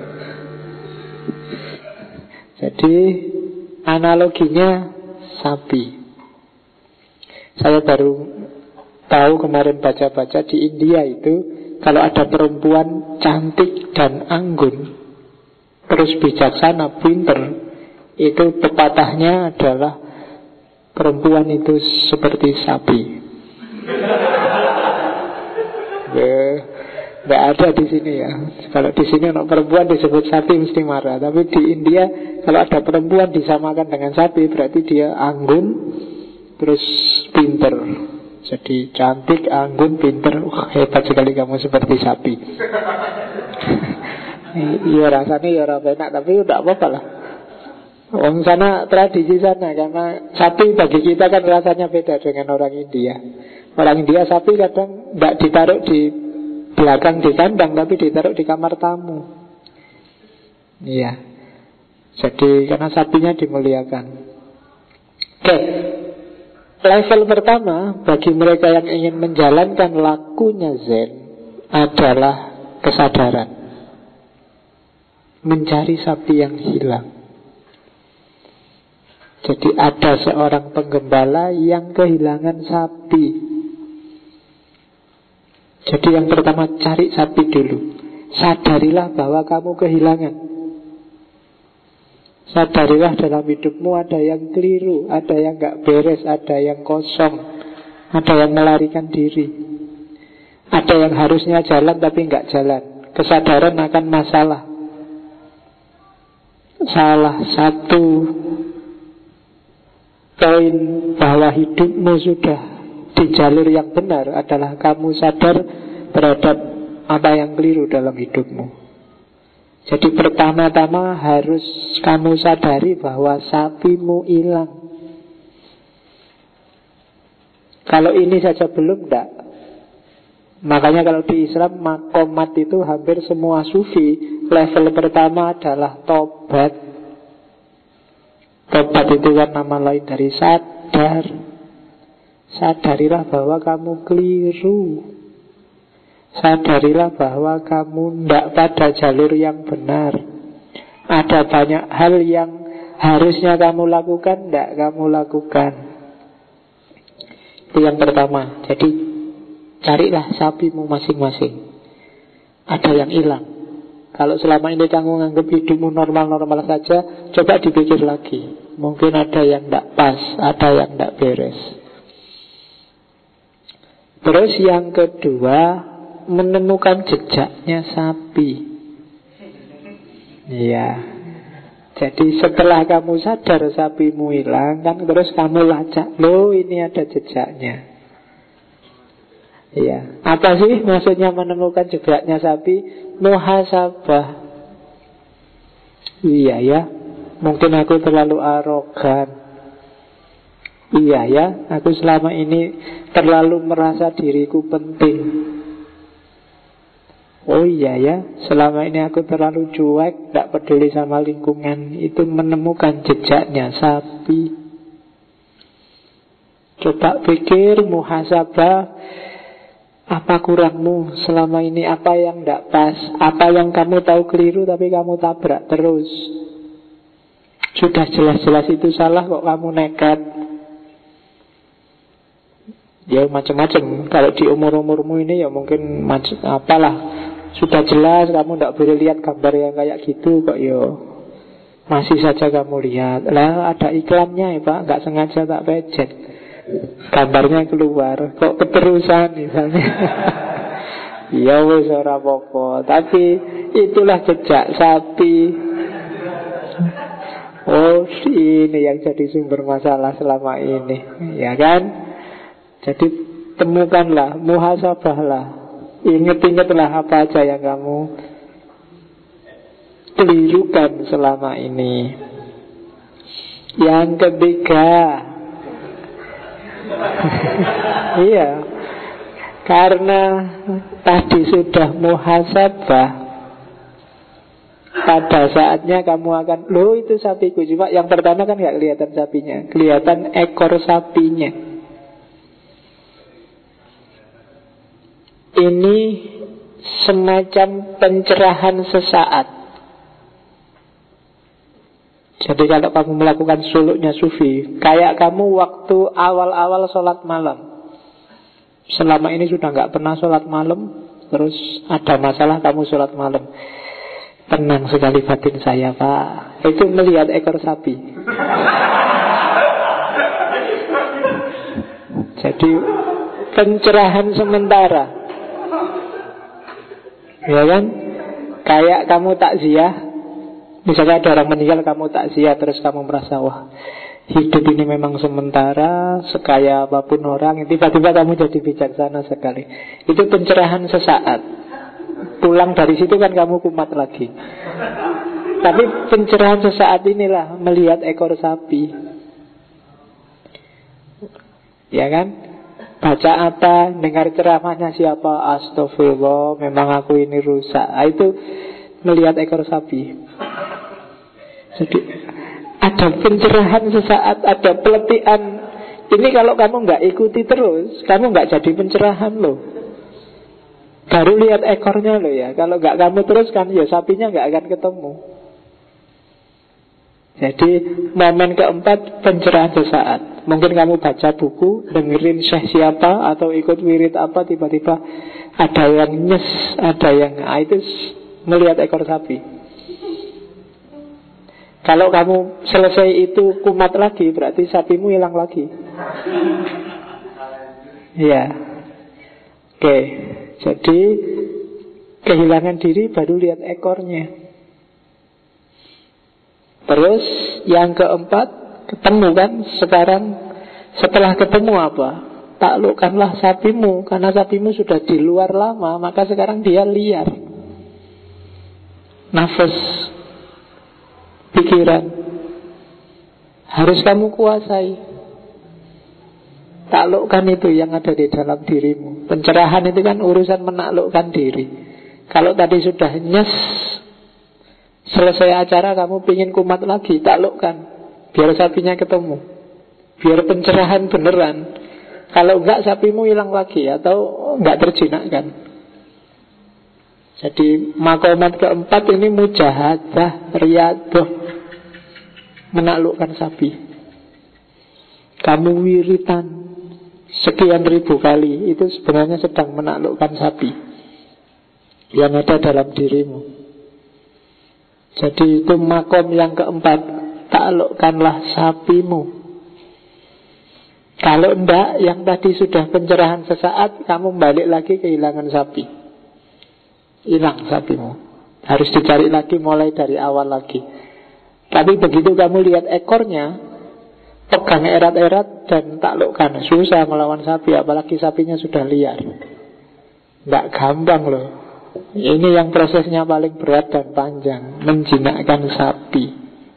Jadi analoginya sapi. Saya baru tahu kemarin baca-baca di India itu, kalau ada perempuan cantik dan anggun, terus bijaksana, pinter, itu pepatahnya adalah perempuan itu seperti sapi. Nggak ada di sini ya. Kalau di sini anak perempuan disebut sapi mesti marah. Tapi di India kalau ada perempuan disamakan dengan sapi, berarti dia anggun terus pinter. Jadi cantik, anggun, pinter. Hebat sekali kamu seperti sapi. Iya rasanya ya orang enak, tapi udah apa-apa lah. Orang sana tradisi sana. Karena sapi bagi kita kan rasanya beda dengan orang India. Orang India sapi kadang tidak ditaruh di belakang di kandang, tapi ditaruh di kamar tamu. Iya. Jadi karena sapinya dimuliakan. Oke. Level pertama bagi mereka yang ingin menjalankan lakunya Zen adalah kesadaran. Mencari sapi yang hilang. Jadi ada seorang penggembala yang kehilangan sapi. Jadi yang pertama cari sapi dulu. Sadarilah bahwa kamu kehilangan. Sadarilah dalam hidupmu ada yang keliru, ada yang gak beres, ada yang kosong, ada yang melarikan diri, ada yang harusnya jalan tapi gak jalan. Kesadaran akan masalah. Salah satu poin bahwa hidupmu sudah di jalur yang benar adalah kamu sadar terhadap apa yang keliru dalam hidupmu. Jadi pertama-tama harus kamu sadari bahwa sapimu hilang. Kalau ini saja belum, enggak. Makanya kalau di Islam makomat itu hampir semua sufi level pertama adalah tobat. Tobat itu kan nama lain dari sadar. Sadarilah bahwa kamu keliru. Sadarilah bahwa kamu tidak pada jalur yang benar. Ada banyak hal yang harusnya kamu lakukan, tidak kamu lakukan. Itu yang pertama. Jadi carilah sapimu masing-masing. Ada yang hilang. Kalau selama ini kamu menganggap hidupmu normal-normal saja, coba dipikir lagi. Mungkin ada yang tidak pas, ada yang tidak beres. Terus yang kedua, menemukan jejaknya sapi. Iya. Jadi setelah kamu sadar sapimu hilang, kan terus kamu lacak, loh ini ada jejaknya. Iya. Apa sih maksudnya menemukan jejaknya sapi? Muhasabah. Iya ya, mungkin aku terlalu arogan. Iya ya, aku selama ini terlalu merasa diriku penting. Oh iya ya, selama ini aku terlalu cuek, tidak peduli sama lingkungan. Itu menemukan jejaknya sapi. Coba pikir, muhasabah, apa kurangmu selama ini, apa yang tidak pas, apa yang kamu tahu keliru tapi kamu tabrak terus. Sudah jelas-jelas itu salah kok kamu nekat. Ya macam-macam. Kalau di umur-umurmu ini ya mungkin apalah, sudah jelas kamu tidak boleh lihat gambar yang kayak gitu kok yo. Masih saja kamu lihat. Lah ada iklannya ya Pak, nggak sengaja tak pencet. Gambarnya keluar, kok keterusan misalnya. Ya wis ora apa-apa, tapi itulah jejak sapi. Oh, ini yang jadi sumber masalah selama ini, ya kan? Jadi temukanlah, muhasabahlah, ingat-ingatlah apa aja yang kamu kelirukan selama ini. Yang ketiga, iya, karena tadi sudah muhasabah, pada saatnya kamu akan, loh itu sapiku. Cuma yang pertama kan gak kelihatan sapinya, kelihatan ekor sapinya. Ini semacam pencerahan sesaat. Jadi kalau kamu melakukan suluknya sufi, kayak kamu waktu awal-awal sholat malam. Selama ini sudah gak pernah sholat malam, terus ada masalah kamu sholat malam. Tenang sekali batin saya Pak. Itu melihat ekor sapi. Jadi pencerahan sementara. Ya kan? Kayak kamu takziah. Misalnya ada orang meninggal, kamu takziah, terus kamu merasa, wah, hidup ini memang sementara, sekaya apapun orang, tiba-tiba kamu jadi bijaksana sekali. Itu pencerahan sesaat. Pulang dari situ kan kamu kumat lagi. Tapi pencerahan sesaat inilah melihat ekor sapi. Ya kan? Baca apa, dengar ceramahnya siapa, astagfirullah, memang aku ini rusak. Itu melihat ekor sapi. Jadi ada pencerahan sesaat, ada peletihan. Ini kalau kamu nggak ikuti terus, kamu nggak jadi pencerahan loh. Baru lihat ekornya loh ya. Kalau nggak kamu terus kan ya sapinya nggak akan ketemu. Jadi momen keempat, pencerahan sesaat. Mungkin kamu baca buku, dengerin syekh siapa, atau ikut wirid apa, tiba-tiba ada yang nyes, ada yang itu melihat ekor sapi. Kalau kamu selesai itu kumat lagi, berarti sapimu hilang lagi. Ya. Oke. Jadi kehilangan diri baru lihat ekornya. Terus yang keempat, ketemu kan sekarang. Setelah ketemu apa? Taklukkanlah sapimu. Karena sapimu sudah di luar lama, maka sekarang dia liar. Nafas, pikiran harus kamu kuasai. Taklukkan itu yang ada di dalam dirimu. Pencerahan itu kan urusan menaklukkan diri. Kalau tadi sudah nyes, selesai acara kamu pingin kumat lagi, taklukkan. Biar sapinya ketemu, biar pencerahan beneran. Kalau enggak sapimu hilang lagi, atau enggak terjinakkan. Jadi makomat keempat ini mujahadah, riyadah, menaklukkan sapi. Kamu wiritan sekian ribu kali, itu sebenarnya sedang menaklukkan sapi yang ada dalam dirimu. Jadi itu makom yang keempat. taklukkanlah sapimu. Kalau enggak, yang tadi sudah pencerahan sesaat, kamu balik lagi kehilangan sapi. Hilang sapimu. Harus dicari lagi, mulai dari awal lagi. Tapi begitu kamu lihat ekornya, pegang erat-erat dan taklukkan. Susah melawan sapi, apalagi sapinya sudah liar. Enggak gampang loh. Ini yang prosesnya paling berat dan panjang, menjinakkan sapi.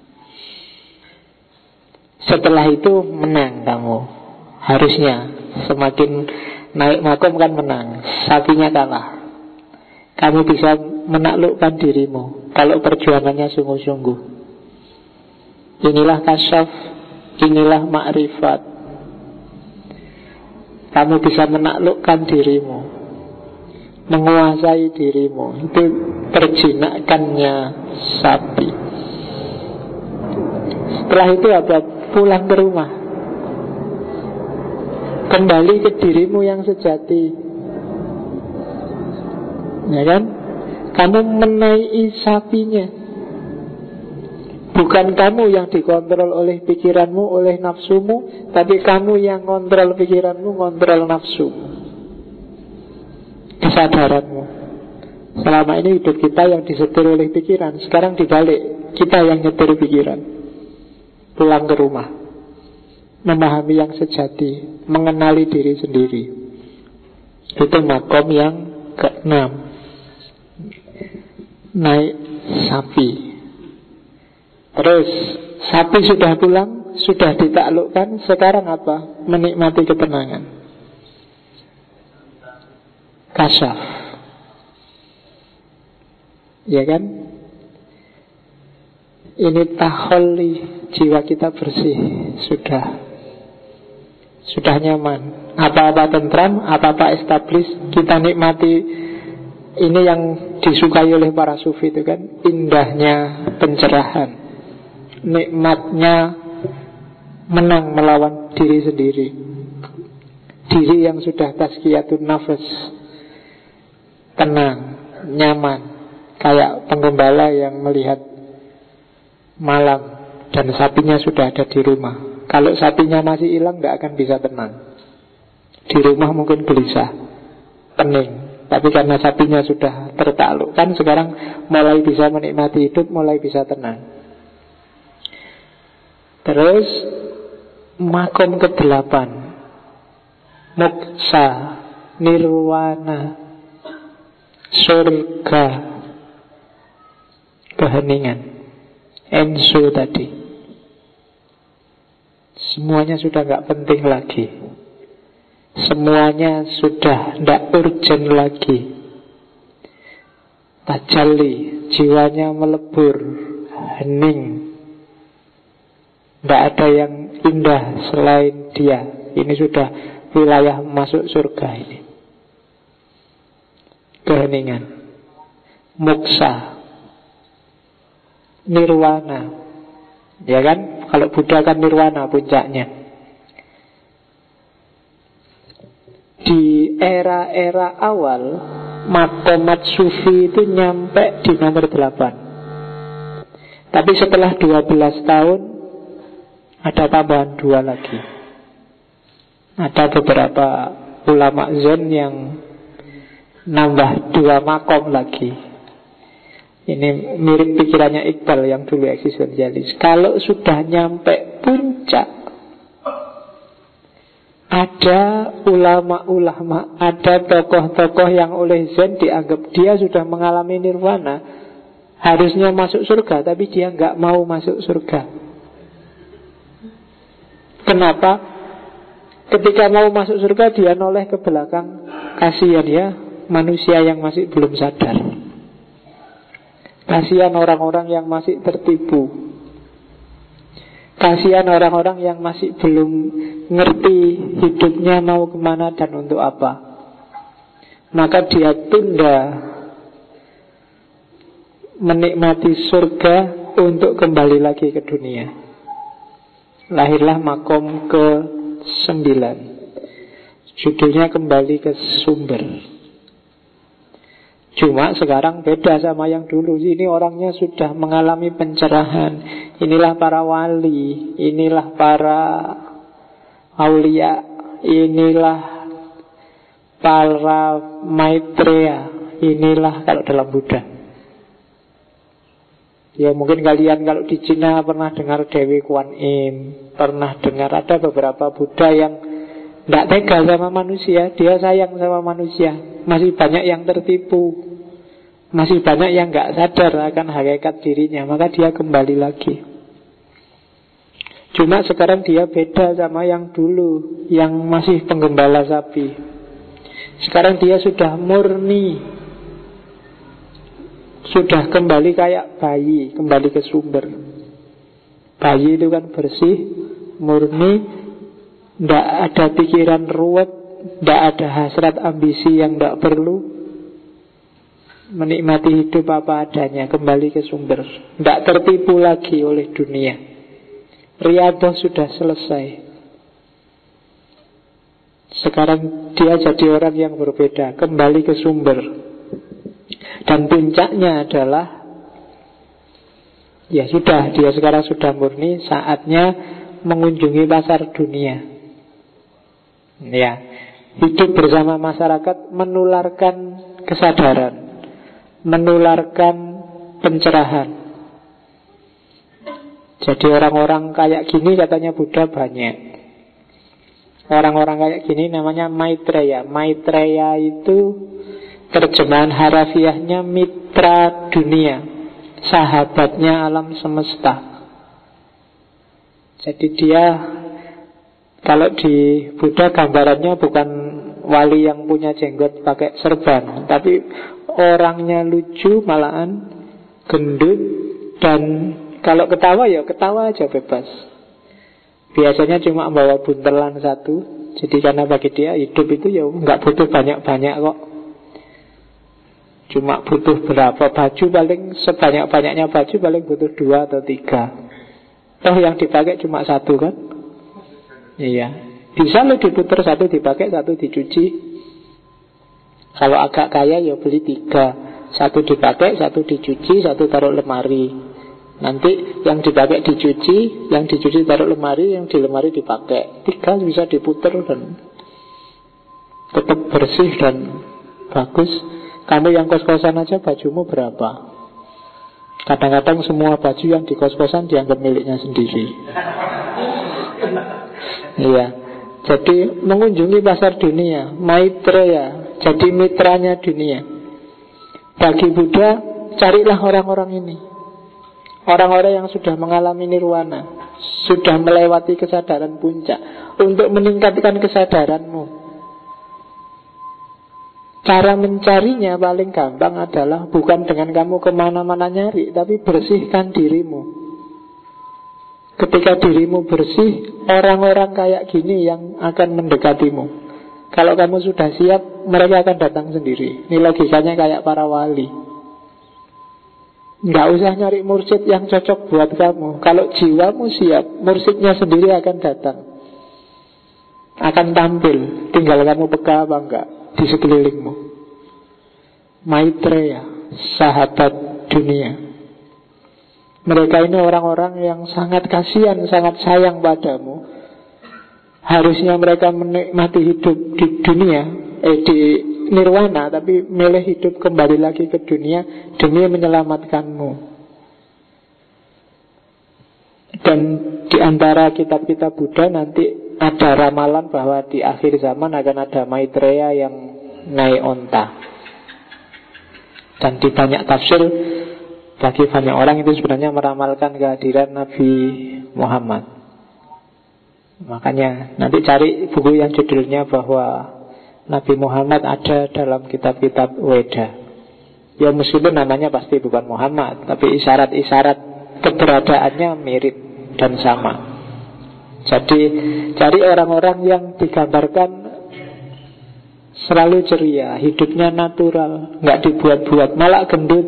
Setelah itu menang kamu. Harusnya semakin naik makom kan menang. Sapinya kalah. Kamu bisa menaklukkan dirimu kalau perjuangannya sungguh-sungguh. Inilah kasyaf, inilah ma'rifat. Kamu bisa menaklukkan dirimu, menguasai dirimu. Itu perjinakannya sapi. Setelah itu apa? Pulang ke rumah, kembali ke dirimu yang sejati. Ya kan? Kamu menaiki sapinya. Bukan kamu yang dikontrol oleh pikiranmu, oleh nafsumu, tapi kamu yang kontrol pikiranmu, kontrol nafsumu, kesadaranmu. Selama ini hidup kita yang disetir oleh pikiran. Sekarang dibalik, kita yang nyetir pikiran. Pulang ke rumah, memahami yang sejati, mengenali diri sendiri. Itu makom yang ke-6. Naik sapi. Terus sapi sudah pulang, sudah ditaklukkan. Sekarang apa? Menikmati ketenangan. Kasyaf. Ya kan? Ini taholli, jiwa kita bersih. Sudah nyaman. Apa-apa tentram, apa-apa establis. Kita nikmati. Ini yang disukai oleh para sufi itu kan, indahnya pencerahan, nikmatnya menang melawan diri sendiri. Diri yang sudah tazkiyatun nafas, tenang, nyaman, kayak penggembala yang melihat malam dan sapinya sudah ada di rumah. Kalau sapinya masih hilang, tidak akan bisa tenang. Di rumah mungkin gelisah, pening. Tapi karena sapinya sudah tertaklukkan, sekarang mulai bisa menikmati hidup, mulai bisa tenang. Terus makom ke-8, moksa, nirwana, surga, keheningan, ensu tadi. Semuanya sudah gak penting lagi. Semuanya sudah tidak urgent lagi. Tajalli, jiwanya melebur, hening. Tidak ada yang indah selain dia. Ini sudah wilayah masuk surga ini. Keheningan, moksa, nirwana. Ya kan? Kalau Buddha kan nirwana puncaknya. Di era-era awal, makomat sufi itu nyampe di nomor 8. Tapi setelah 12 tahun ada tambahan 2 lagi. Ada beberapa ulama Zen yang nambah 2 makom lagi. Ini mirip pikirannya Iqbal yang dulu eksistensialis. Kalau sudah nyampe puncak, ada ulama-ulama, ada tokoh-tokoh yang oleh Zen dianggap dia sudah mengalami nirwana, harusnya masuk surga, tapi dia nggak mau masuk surga. Kenapa? Ketika mau masuk surga, dia noleh ke belakang. Kasihan ya, manusia yang masih belum sadar. Kasihan orang-orang yang masih tertipu. Kasihan orang-orang yang masih belum ngerti hidupnya mau kemana dan untuk apa. Maka dia tunda menikmati surga untuk kembali lagi ke dunia. Lahirlah makom ke-9. Judulnya kembali ke sumber. Cuma sekarang beda sama yang dulu. Ini orangnya sudah mengalami pencerahan. Inilah para wali, inilah para aulia, inilah para maitreya, inilah kalau dalam Buddha. Ya mungkin kalian kalau di Cina pernah dengar Dewi Kuan Im, pernah dengar ada beberapa Buddha yang tidak tega sama manusia, dia sayang sama manusia. Masih banyak yang tertipu, masih banyak yang nggak sadar akan hakikat dirinya, maka dia kembali lagi. Cuma sekarang dia beda sama yang dulu, yang masih penggembala sapi. Sekarang dia sudah murni, sudah kembali kayak bayi, kembali ke sumber. Bayi itu kan bersih, murni, tidak ada pikiran ruwet, tidak ada hasrat ambisi yang tidak perlu, menikmati hidup apa adanya, kembali ke sumber, tidak tertipu lagi oleh dunia. Riyadhah sudah selesai. Sekarang dia jadi orang yang berbeda, kembali ke sumber. Dan puncaknya adalah, ya sudah, dia sekarang sudah murni, saatnya mengunjungi pasar dunia. Ya, hidup bersama masyarakat, menularkan kesadaran, menularkan pencerahan. Jadi orang-orang kayak gini katanya Buddha banyak. Orang-orang kayak gini namanya Maitreya. Maitreya itu terjemahan harafiahnya mitra dunia, sahabatnya alam semesta. Jadi dia, kalau di Buddha gambarannya bukan wali yang punya jenggot pakai serban, tapi orangnya lucu, malahan gendut, dan kalau ketawa ya ketawa aja bebas. Biasanya cuma bawa buntelan satu. Jadi karena bagi dia hidup itu ya nggak butuh banyak-banyak kok. Cuma butuh berapa baju, paling sebanyak-banyaknya baju paling butuh 2 atau 3. Toh yang dipakai cuma satu kan. Iya, bisa lo diputar, satu dipakai, satu dicuci. Kalau agak kaya ya beli 3. Satu dipakai, satu dicuci, satu taruh lemari. Nanti yang dipakai dicuci, yang dicuci taruh lemari, yang di lemari dipakai. 3 bisa diputar dan tetap bersih dan bagus. Kamu yang kos-kosan aja bajumu berapa? Kadang-kadang semua baju yang di kos-kosan dianggap miliknya sendiri. Iya. Jadi mengunjungi pasar dunia, Maitreya, jadi mitranya dunia. Bagi Buddha, carilah orang-orang ini. Orang-orang yang sudah mengalami nirwana, sudah melewati kesadaran puncak, untuk meningkatkan kesadaranmu. Cara mencarinya paling gampang adalah bukan dengan kamu kemana-mana nyari, tapi bersihkan dirimu. Ketika dirimu bersih, orang-orang kayak gini yang akan mendekatimu. Kalau kamu sudah siap, mereka akan datang sendiri. Ini logikanya kayak para wali. Nggak usah nyari mursyid yang cocok buat kamu. Kalau jiwamu siap, mursyidnya sendiri akan datang, akan tampil. Tinggal kamu peka apa enggak di sekelilingmu. Maitreya, sahabat dunia. Mereka ini orang-orang yang sangat kasihan, sangat sayang padamu. Harusnya mereka menikmati hidup di dunia, di nirwana, tapi milih hidup kembali lagi ke dunia demi menyelamatkanmu. Dan di antara kitab-kitab Buddha nanti ada ramalan bahwa di akhir zaman akan ada Maitreya yang naik onta. Dan di banyak tafsir, bagi banyak orang itu sebenarnya meramalkan kehadiran Nabi Muhammad. Makanya nanti cari buku yang judulnya bahwa Nabi Muhammad ada dalam kitab-kitab Weda. Ya meskipun namanya pasti bukan Muhammad, tapi isyarat-isyarat keberadaannya mirip dan sama. Jadi cari orang-orang yang digambarkan selalu ceria, hidupnya natural, nggak dibuat-buat, malah gendut.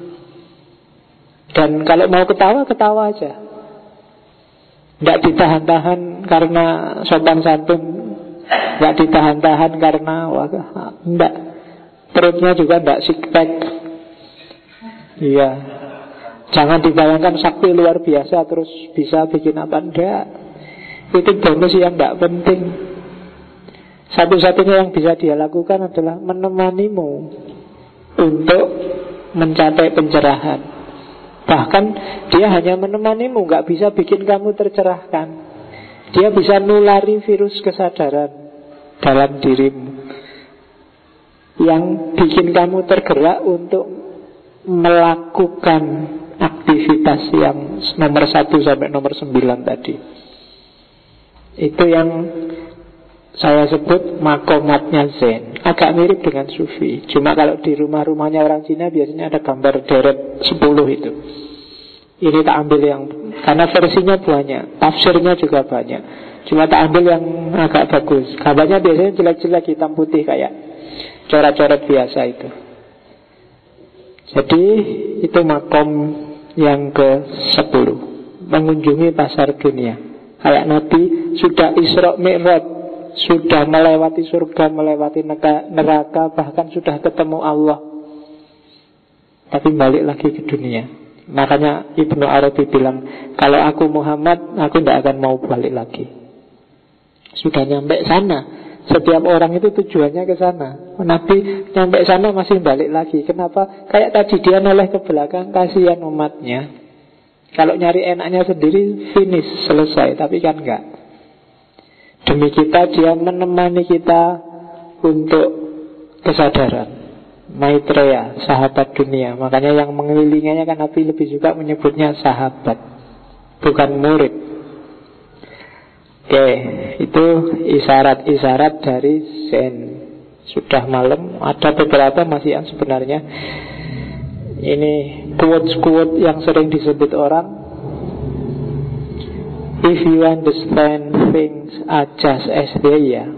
Dan kalau mau ketawa, ketawa aja, nggak ditahan-tahan karena sopan santun, nggak ditahan-tahan karena enggak. Perutnya juga tidak six pack. Iya. Jangan dibayangkan sakti luar biasa terus bisa bikin apa, enggak. Itu bonus yang tidak penting. Satu-satunya yang bisa dia lakukan adalah menemanimu untuk mencapai pencerahan. Bahkan dia hanya menemanimu, nggak bisa bikin kamu tercerahkan. Dia bisa nulari virus kesadaran dalam dirimu yang bikin kamu tergerak untuk melakukan aktivitas yang nomor 1 sampai nomor 9 tadi. Itu yang saya sebut makomatnya Zen. Agak mirip dengan Sufi. Cuma kalau di rumah-rumahnya orang Cina biasanya ada gambar deret 10 itu. Ini tak ambil yang, karena versinya banyak, tafsirnya juga banyak. Cuma tak ambil yang agak bagus. Gambarnya biasanya jelek-jelek hitam putih kayak coret-coret biasa itu. Jadi itu makom yang ke-10, mengunjungi pasar dunia. Kayak Nabi sudah Isra Mi'raj, sudah melewati surga, melewati neraka, bahkan sudah ketemu Allah, tapi balik lagi ke dunia. Makanya Ibnu Arabi bilang, kalau aku Muhammad, aku tidak akan mau balik lagi. Sudah nyampe sana. Setiap orang itu tujuannya ke sana. Nabi nyampe sana masih balik lagi. Kenapa? Kayak tadi dia noleh ke belakang, kasihan umatnya. Kalau nyari enaknya sendiri, finish, selesai. Tapi kan enggak. Demi kita, dia menemani kita untuk kesadaran. Maitreya, sahabat dunia. Makanya yang mengelilinginya kan Nabi lebih juga menyebutnya sahabat, bukan murid. Oke, itu isyarat-isyarat dari Zen. Sudah malam, ada beberapa masih yang sebenarnya. Ini quotes-quotes yang sering disebut orang. If you understand things are just as they are,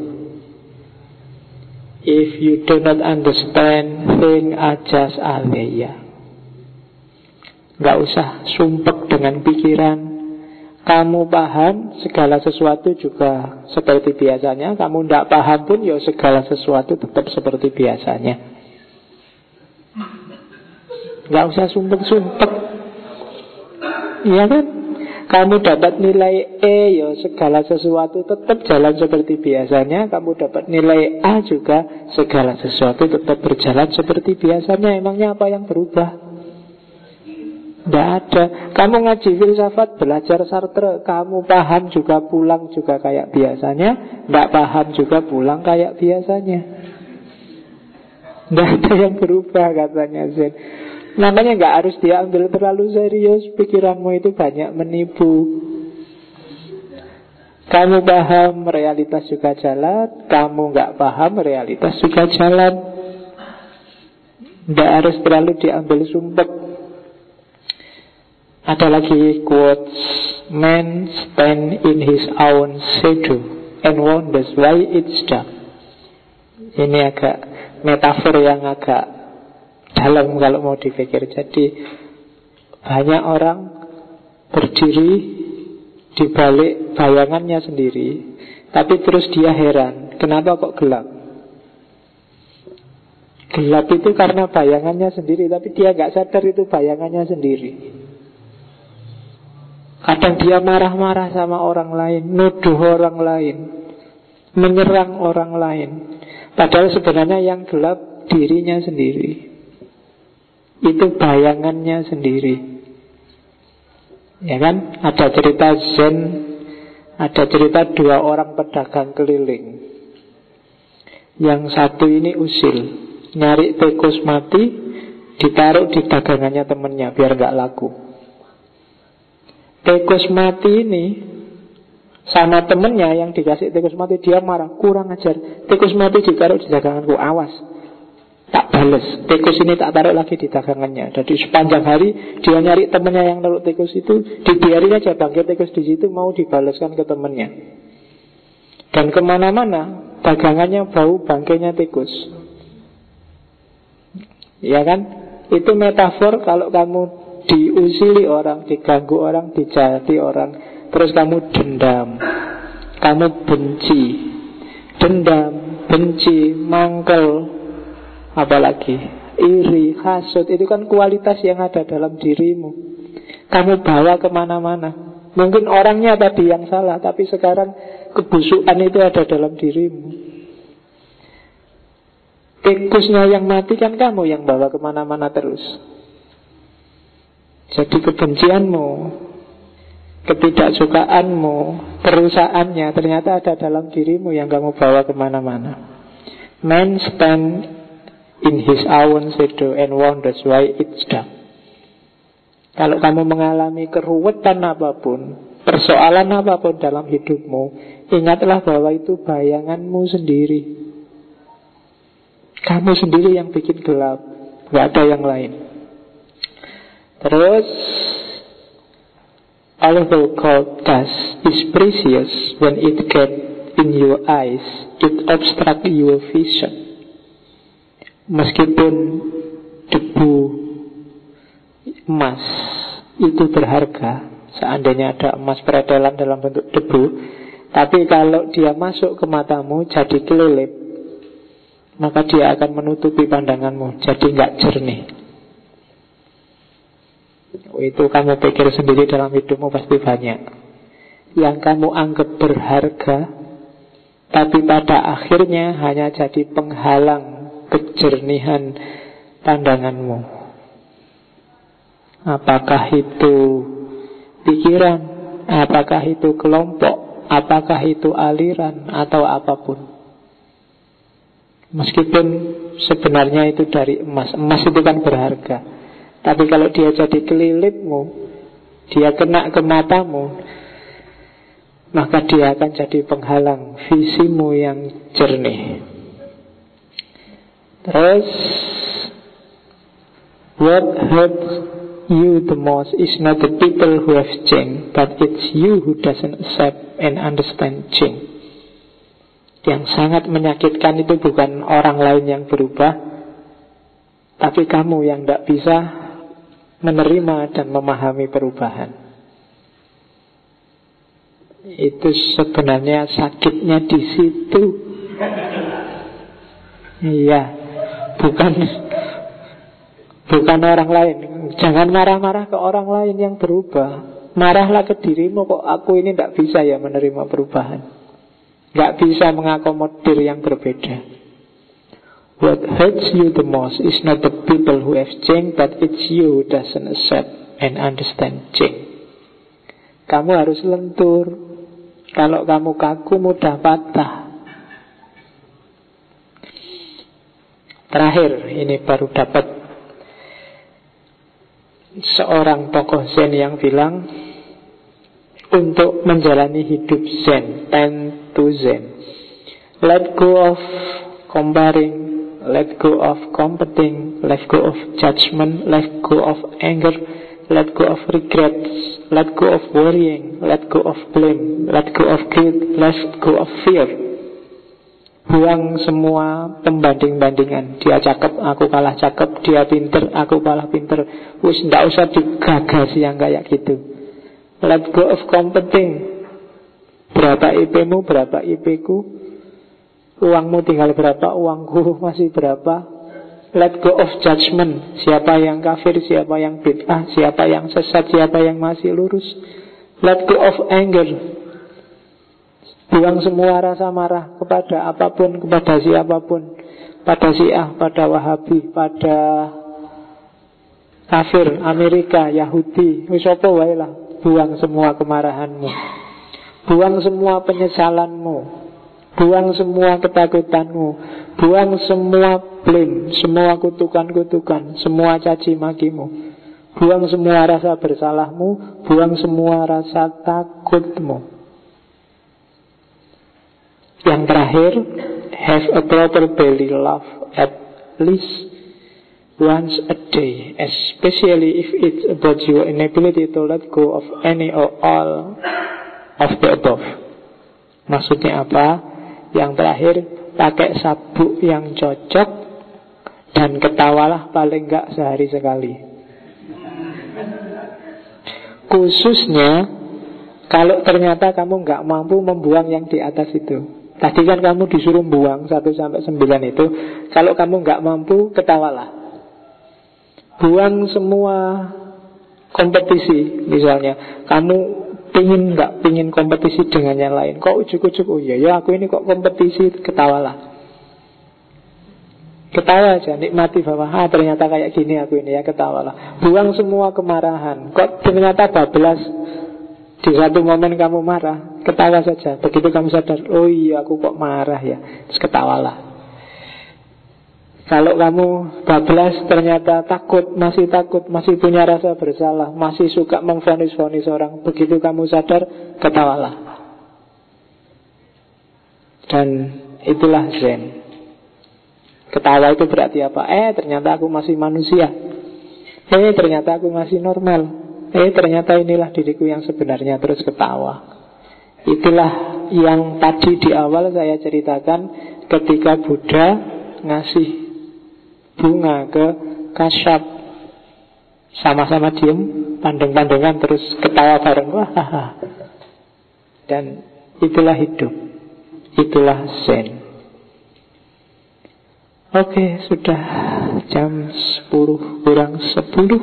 if you do not understand things are just as they are. Gak usah sumpek dengan pikiran. Kamu paham segala sesuatu juga seperti biasanya. Kamu tidak paham pun ya segala sesuatu tetap seperti biasanya. Gak usah sumpek-sumpek. Iya kan? Kamu dapat nilai E, ya segala sesuatu tetap jalan seperti biasanya. Kamu dapat nilai A juga, segala sesuatu tetap berjalan seperti biasanya. Emangnya apa yang berubah? Tidak ada. Kamu ngaji filsafat, belajar Sartre, kamu paham juga pulang juga kayak biasanya. Tidak paham juga pulang kayak biasanya. Tidak ada yang berubah, katanya Zen. Makanya nggak harus diambil terlalu serius. Pikiranmu itu banyak menipu. Kamu paham, realitas juga jalan. Kamu nggak paham, realitas juga jalan. Tidak harus terlalu diambil sumpek. Ada lagi quotes, man stand in his own shadow and wonders why it's dark. Ini agak metafor yang agak dalam kalau mau dipikir. Jadi banyak orang berdiri di balik bayangannya sendiri, tapi terus dia heran, kenapa kok gelap? Gelap itu karena bayangannya sendiri, tapi dia gak sadar itu bayangannya sendiri. Kadang dia marah-marah sama orang lain, nuduh orang lain, menyerang orang lain, padahal sebenarnya yang gelap dirinya sendiri. Itu bayangannya sendiri. Ya kan? Ada cerita Zen, ada cerita 2 orang pedagang keliling. Yang satu ini usil, nyari tikus mati, ditaruh di dagangannya temennya biar gak laku. Tikus mati ini sama temennya yang dikasih tikus mati, dia marah, kurang ajar. Tikus mati ditaruh di daganganku, awas, tak bales. Tikus ini tak taruh lagi di dagangannya. Jadi sepanjang hari dia nyari temennya yang naruh tikus itu, dibiarin aja bangkit tikus di situ, mau dibaleskan ke temennya. Dan kemana-mana dagangannya bau bangkainya tikus. Ya kan? Itu metafor kalau kamu diusili orang, diganggu orang, dijahati orang, terus kamu dendam, kamu benci, dendam, benci, mangkel, Apalagi iri, hasut, itu kan kualitas yang ada dalam dirimu. Kamu bawa kemana-mana. Mungkin orangnya tadi yang salah, tapi sekarang kebusukan itu ada dalam dirimu. Tikusnya yang mati kan kamu yang bawa kemana-mana terus. Jadi kebencianmu, ketidaksukaanmu, kerusakannya ternyata ada dalam dirimu yang kamu bawa kemana-mana. Man stand in his own shadow and wonders why it's dark. Kalau kamu mengalami keruwetan apapun, persoalan apapun dalam hidupmu, ingatlah bahwa itu bayanganmu sendiri. Kamu sendiri yang bikin gelap, gak ada yang lain. Terus, although gold dust is precious, when it gets in your eyes, it obstructs your vision. Meskipun debu emas itu berharga, seandainya ada emas peredelan dalam bentuk debu, tapi kalau dia masuk ke matamu jadi kelelep, maka dia akan menutupi pandanganmu, jadi nggak jernih. Itu kamu pikir sendiri dalam hidupmu pasti banyak yang kamu anggap berharga, tapi pada akhirnya hanya jadi penghalang kejernihan pandanganmu. Apakah itu pikiran, apakah itu kelompok, apakah itu aliran, atau apapun. Meskipun sebenarnya itu dari emas. Emas itu kan berharga, tapi kalau dia jadi kelilipmu, dia kena ke matamu, maka dia akan jadi penghalang visimu yang jernih. Terus, what hurts you the most is not the people who have changed, but it's you who doesn't accept and understand change. Yang sangat menyakitkan itu bukan orang lain yang berubah, tapi kamu yang tidak bisa menerima dan memahami perubahan. Itu sebenarnya sakitnya di situ. Iya, bukan orang lain. Jangan marah-marah ke orang lain yang berubah. Marahlah ke dirimu, kok aku ini tidak bisa ya menerima perubahan, nggak bisa mengakomodir yang berbeda. What hurts you the most is not the people who have changed, but it's you who doesn't accept and understand change. Kamu harus lentur. Kalau kamu kaku mudah patah. Terakhir, ini baru dapat seorang tokoh Zen yang bilang, untuk menjalani hidup Zen, tend to Zen. Let go of comparing, let go of competing, let go of judgment, let go of anger, let go of regrets, let go of worrying, let go of blame, let go of guilt, let go of fear. Buang semua pembanding-bandingan. Dia cakep, aku kalah cakep. Dia pinter, aku kalah pinter. Wis ndak usah digagas yang kayak gitu. Let go of competing. Berapa IP-mu, berapa IP-ku. Uangmu tinggal berapa, uangku masih berapa. Let go of judgment. Siapa yang kafir, siapa yang bid'ah, siapa yang sesat, siapa yang masih lurus. Let go of anger. Buang semua rasa marah kepada apapun, kepada siapapun, pada Syiah, pada Wahabi, pada kafir, Amerika, Yahudi, wis apa wae lah. Buang semua kemarahanmu, buang semua penyesalanmu, buang semua ketakutanmu, buang semua blame, semua kutukan-kutukan, semua caci makimu, buang semua rasa bersalahmu, buang semua rasa takutmu. Yang terakhir, have a proper belly laugh at least once a day, especially if it's about your inability to let go of any or all of the above. Maksudnya apa? Yang terakhir, pakai sabuk yang cocok dan ketawalah paling enggak sehari sekali. Khususnya kalau ternyata kamu enggak mampu membuang yang di atas itu. Tadi kan kamu disuruh buang 1 sampai 9 itu. Kalau kamu nggak mampu, ketawalah. Buang semua kompetisi. Misalnya kamu nggak pingin kompetisi dengan yang lain, kok ujuk-ujuk, oh iya ya aku ini kok kompetisi, ketawalah. Ketawa aja, nikmati bahwa ternyata kayak gini aku ini ya, ketawalah. Buang semua kemarahan. Kok ternyata bablas, di satu momen kamu marah, ketawa saja. Begitu kamu sadar, oh iya aku kok marah ya, terus ketawalah. Kalau kamu bablas ternyata takut, masih punya rasa bersalah, masih suka memvonis-vonis orang, begitu kamu sadar, ketawalah. Dan itulah Zen. Ketawa itu berarti apa? Ternyata aku masih manusia. Ternyata aku masih normal. Ternyata inilah diriku yang sebenarnya, terus ketawa. Itulah yang tadi di awal saya ceritakan ketika Buddha ngasih bunga ke Kasyap. Sama-sama diem, pandang-pandangan, terus ketawa bareng. Wah. Dan itulah hidup. Itulah Zen. Oke, sudah jam 10 kurang 10.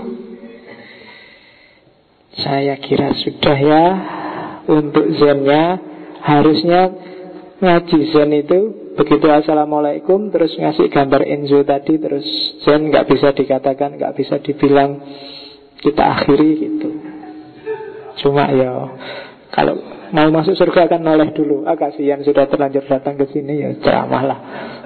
Saya kira sudah ya. Untuk Zennya, harusnya ngaji Zen itu begitu assalamualaikum terus ngasih gambar Enzo tadi, terus Zen nggak bisa dikatakan, nggak bisa dibilang kita akhiri gitu. Cuma ya kalau mau masuk surga kan noleh dulu. Kasihan sudah terlanjur datang ke sini, ya ceramah lah.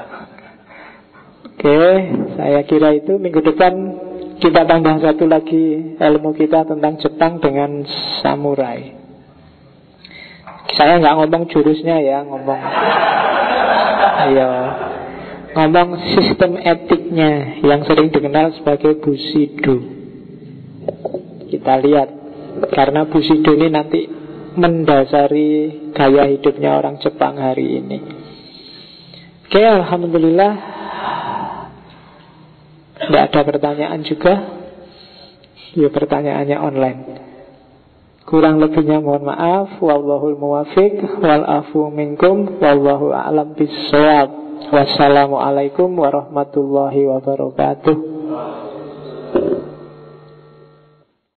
Oke, saya kira itu. Minggu depan kita tambah satu lagi ilmu kita tentang Jepang dengan samurai. Saya nggak ngomong jurusnya ya, ngomong sistem etiknya yang sering dikenal sebagai Bushido. Kita lihat, karena Bushido ini nanti mendasari gaya hidupnya orang Jepang hari ini. Oke, alhamdulillah. Tidak ada pertanyaan juga. Ya, pertanyaannya online. Kurang lebihnya mohon maaf. Wallahul muwafiq wal afu minkum wallahu a'lam bissawab. Wassalamualaikum warahmatullahi wabarakatuh.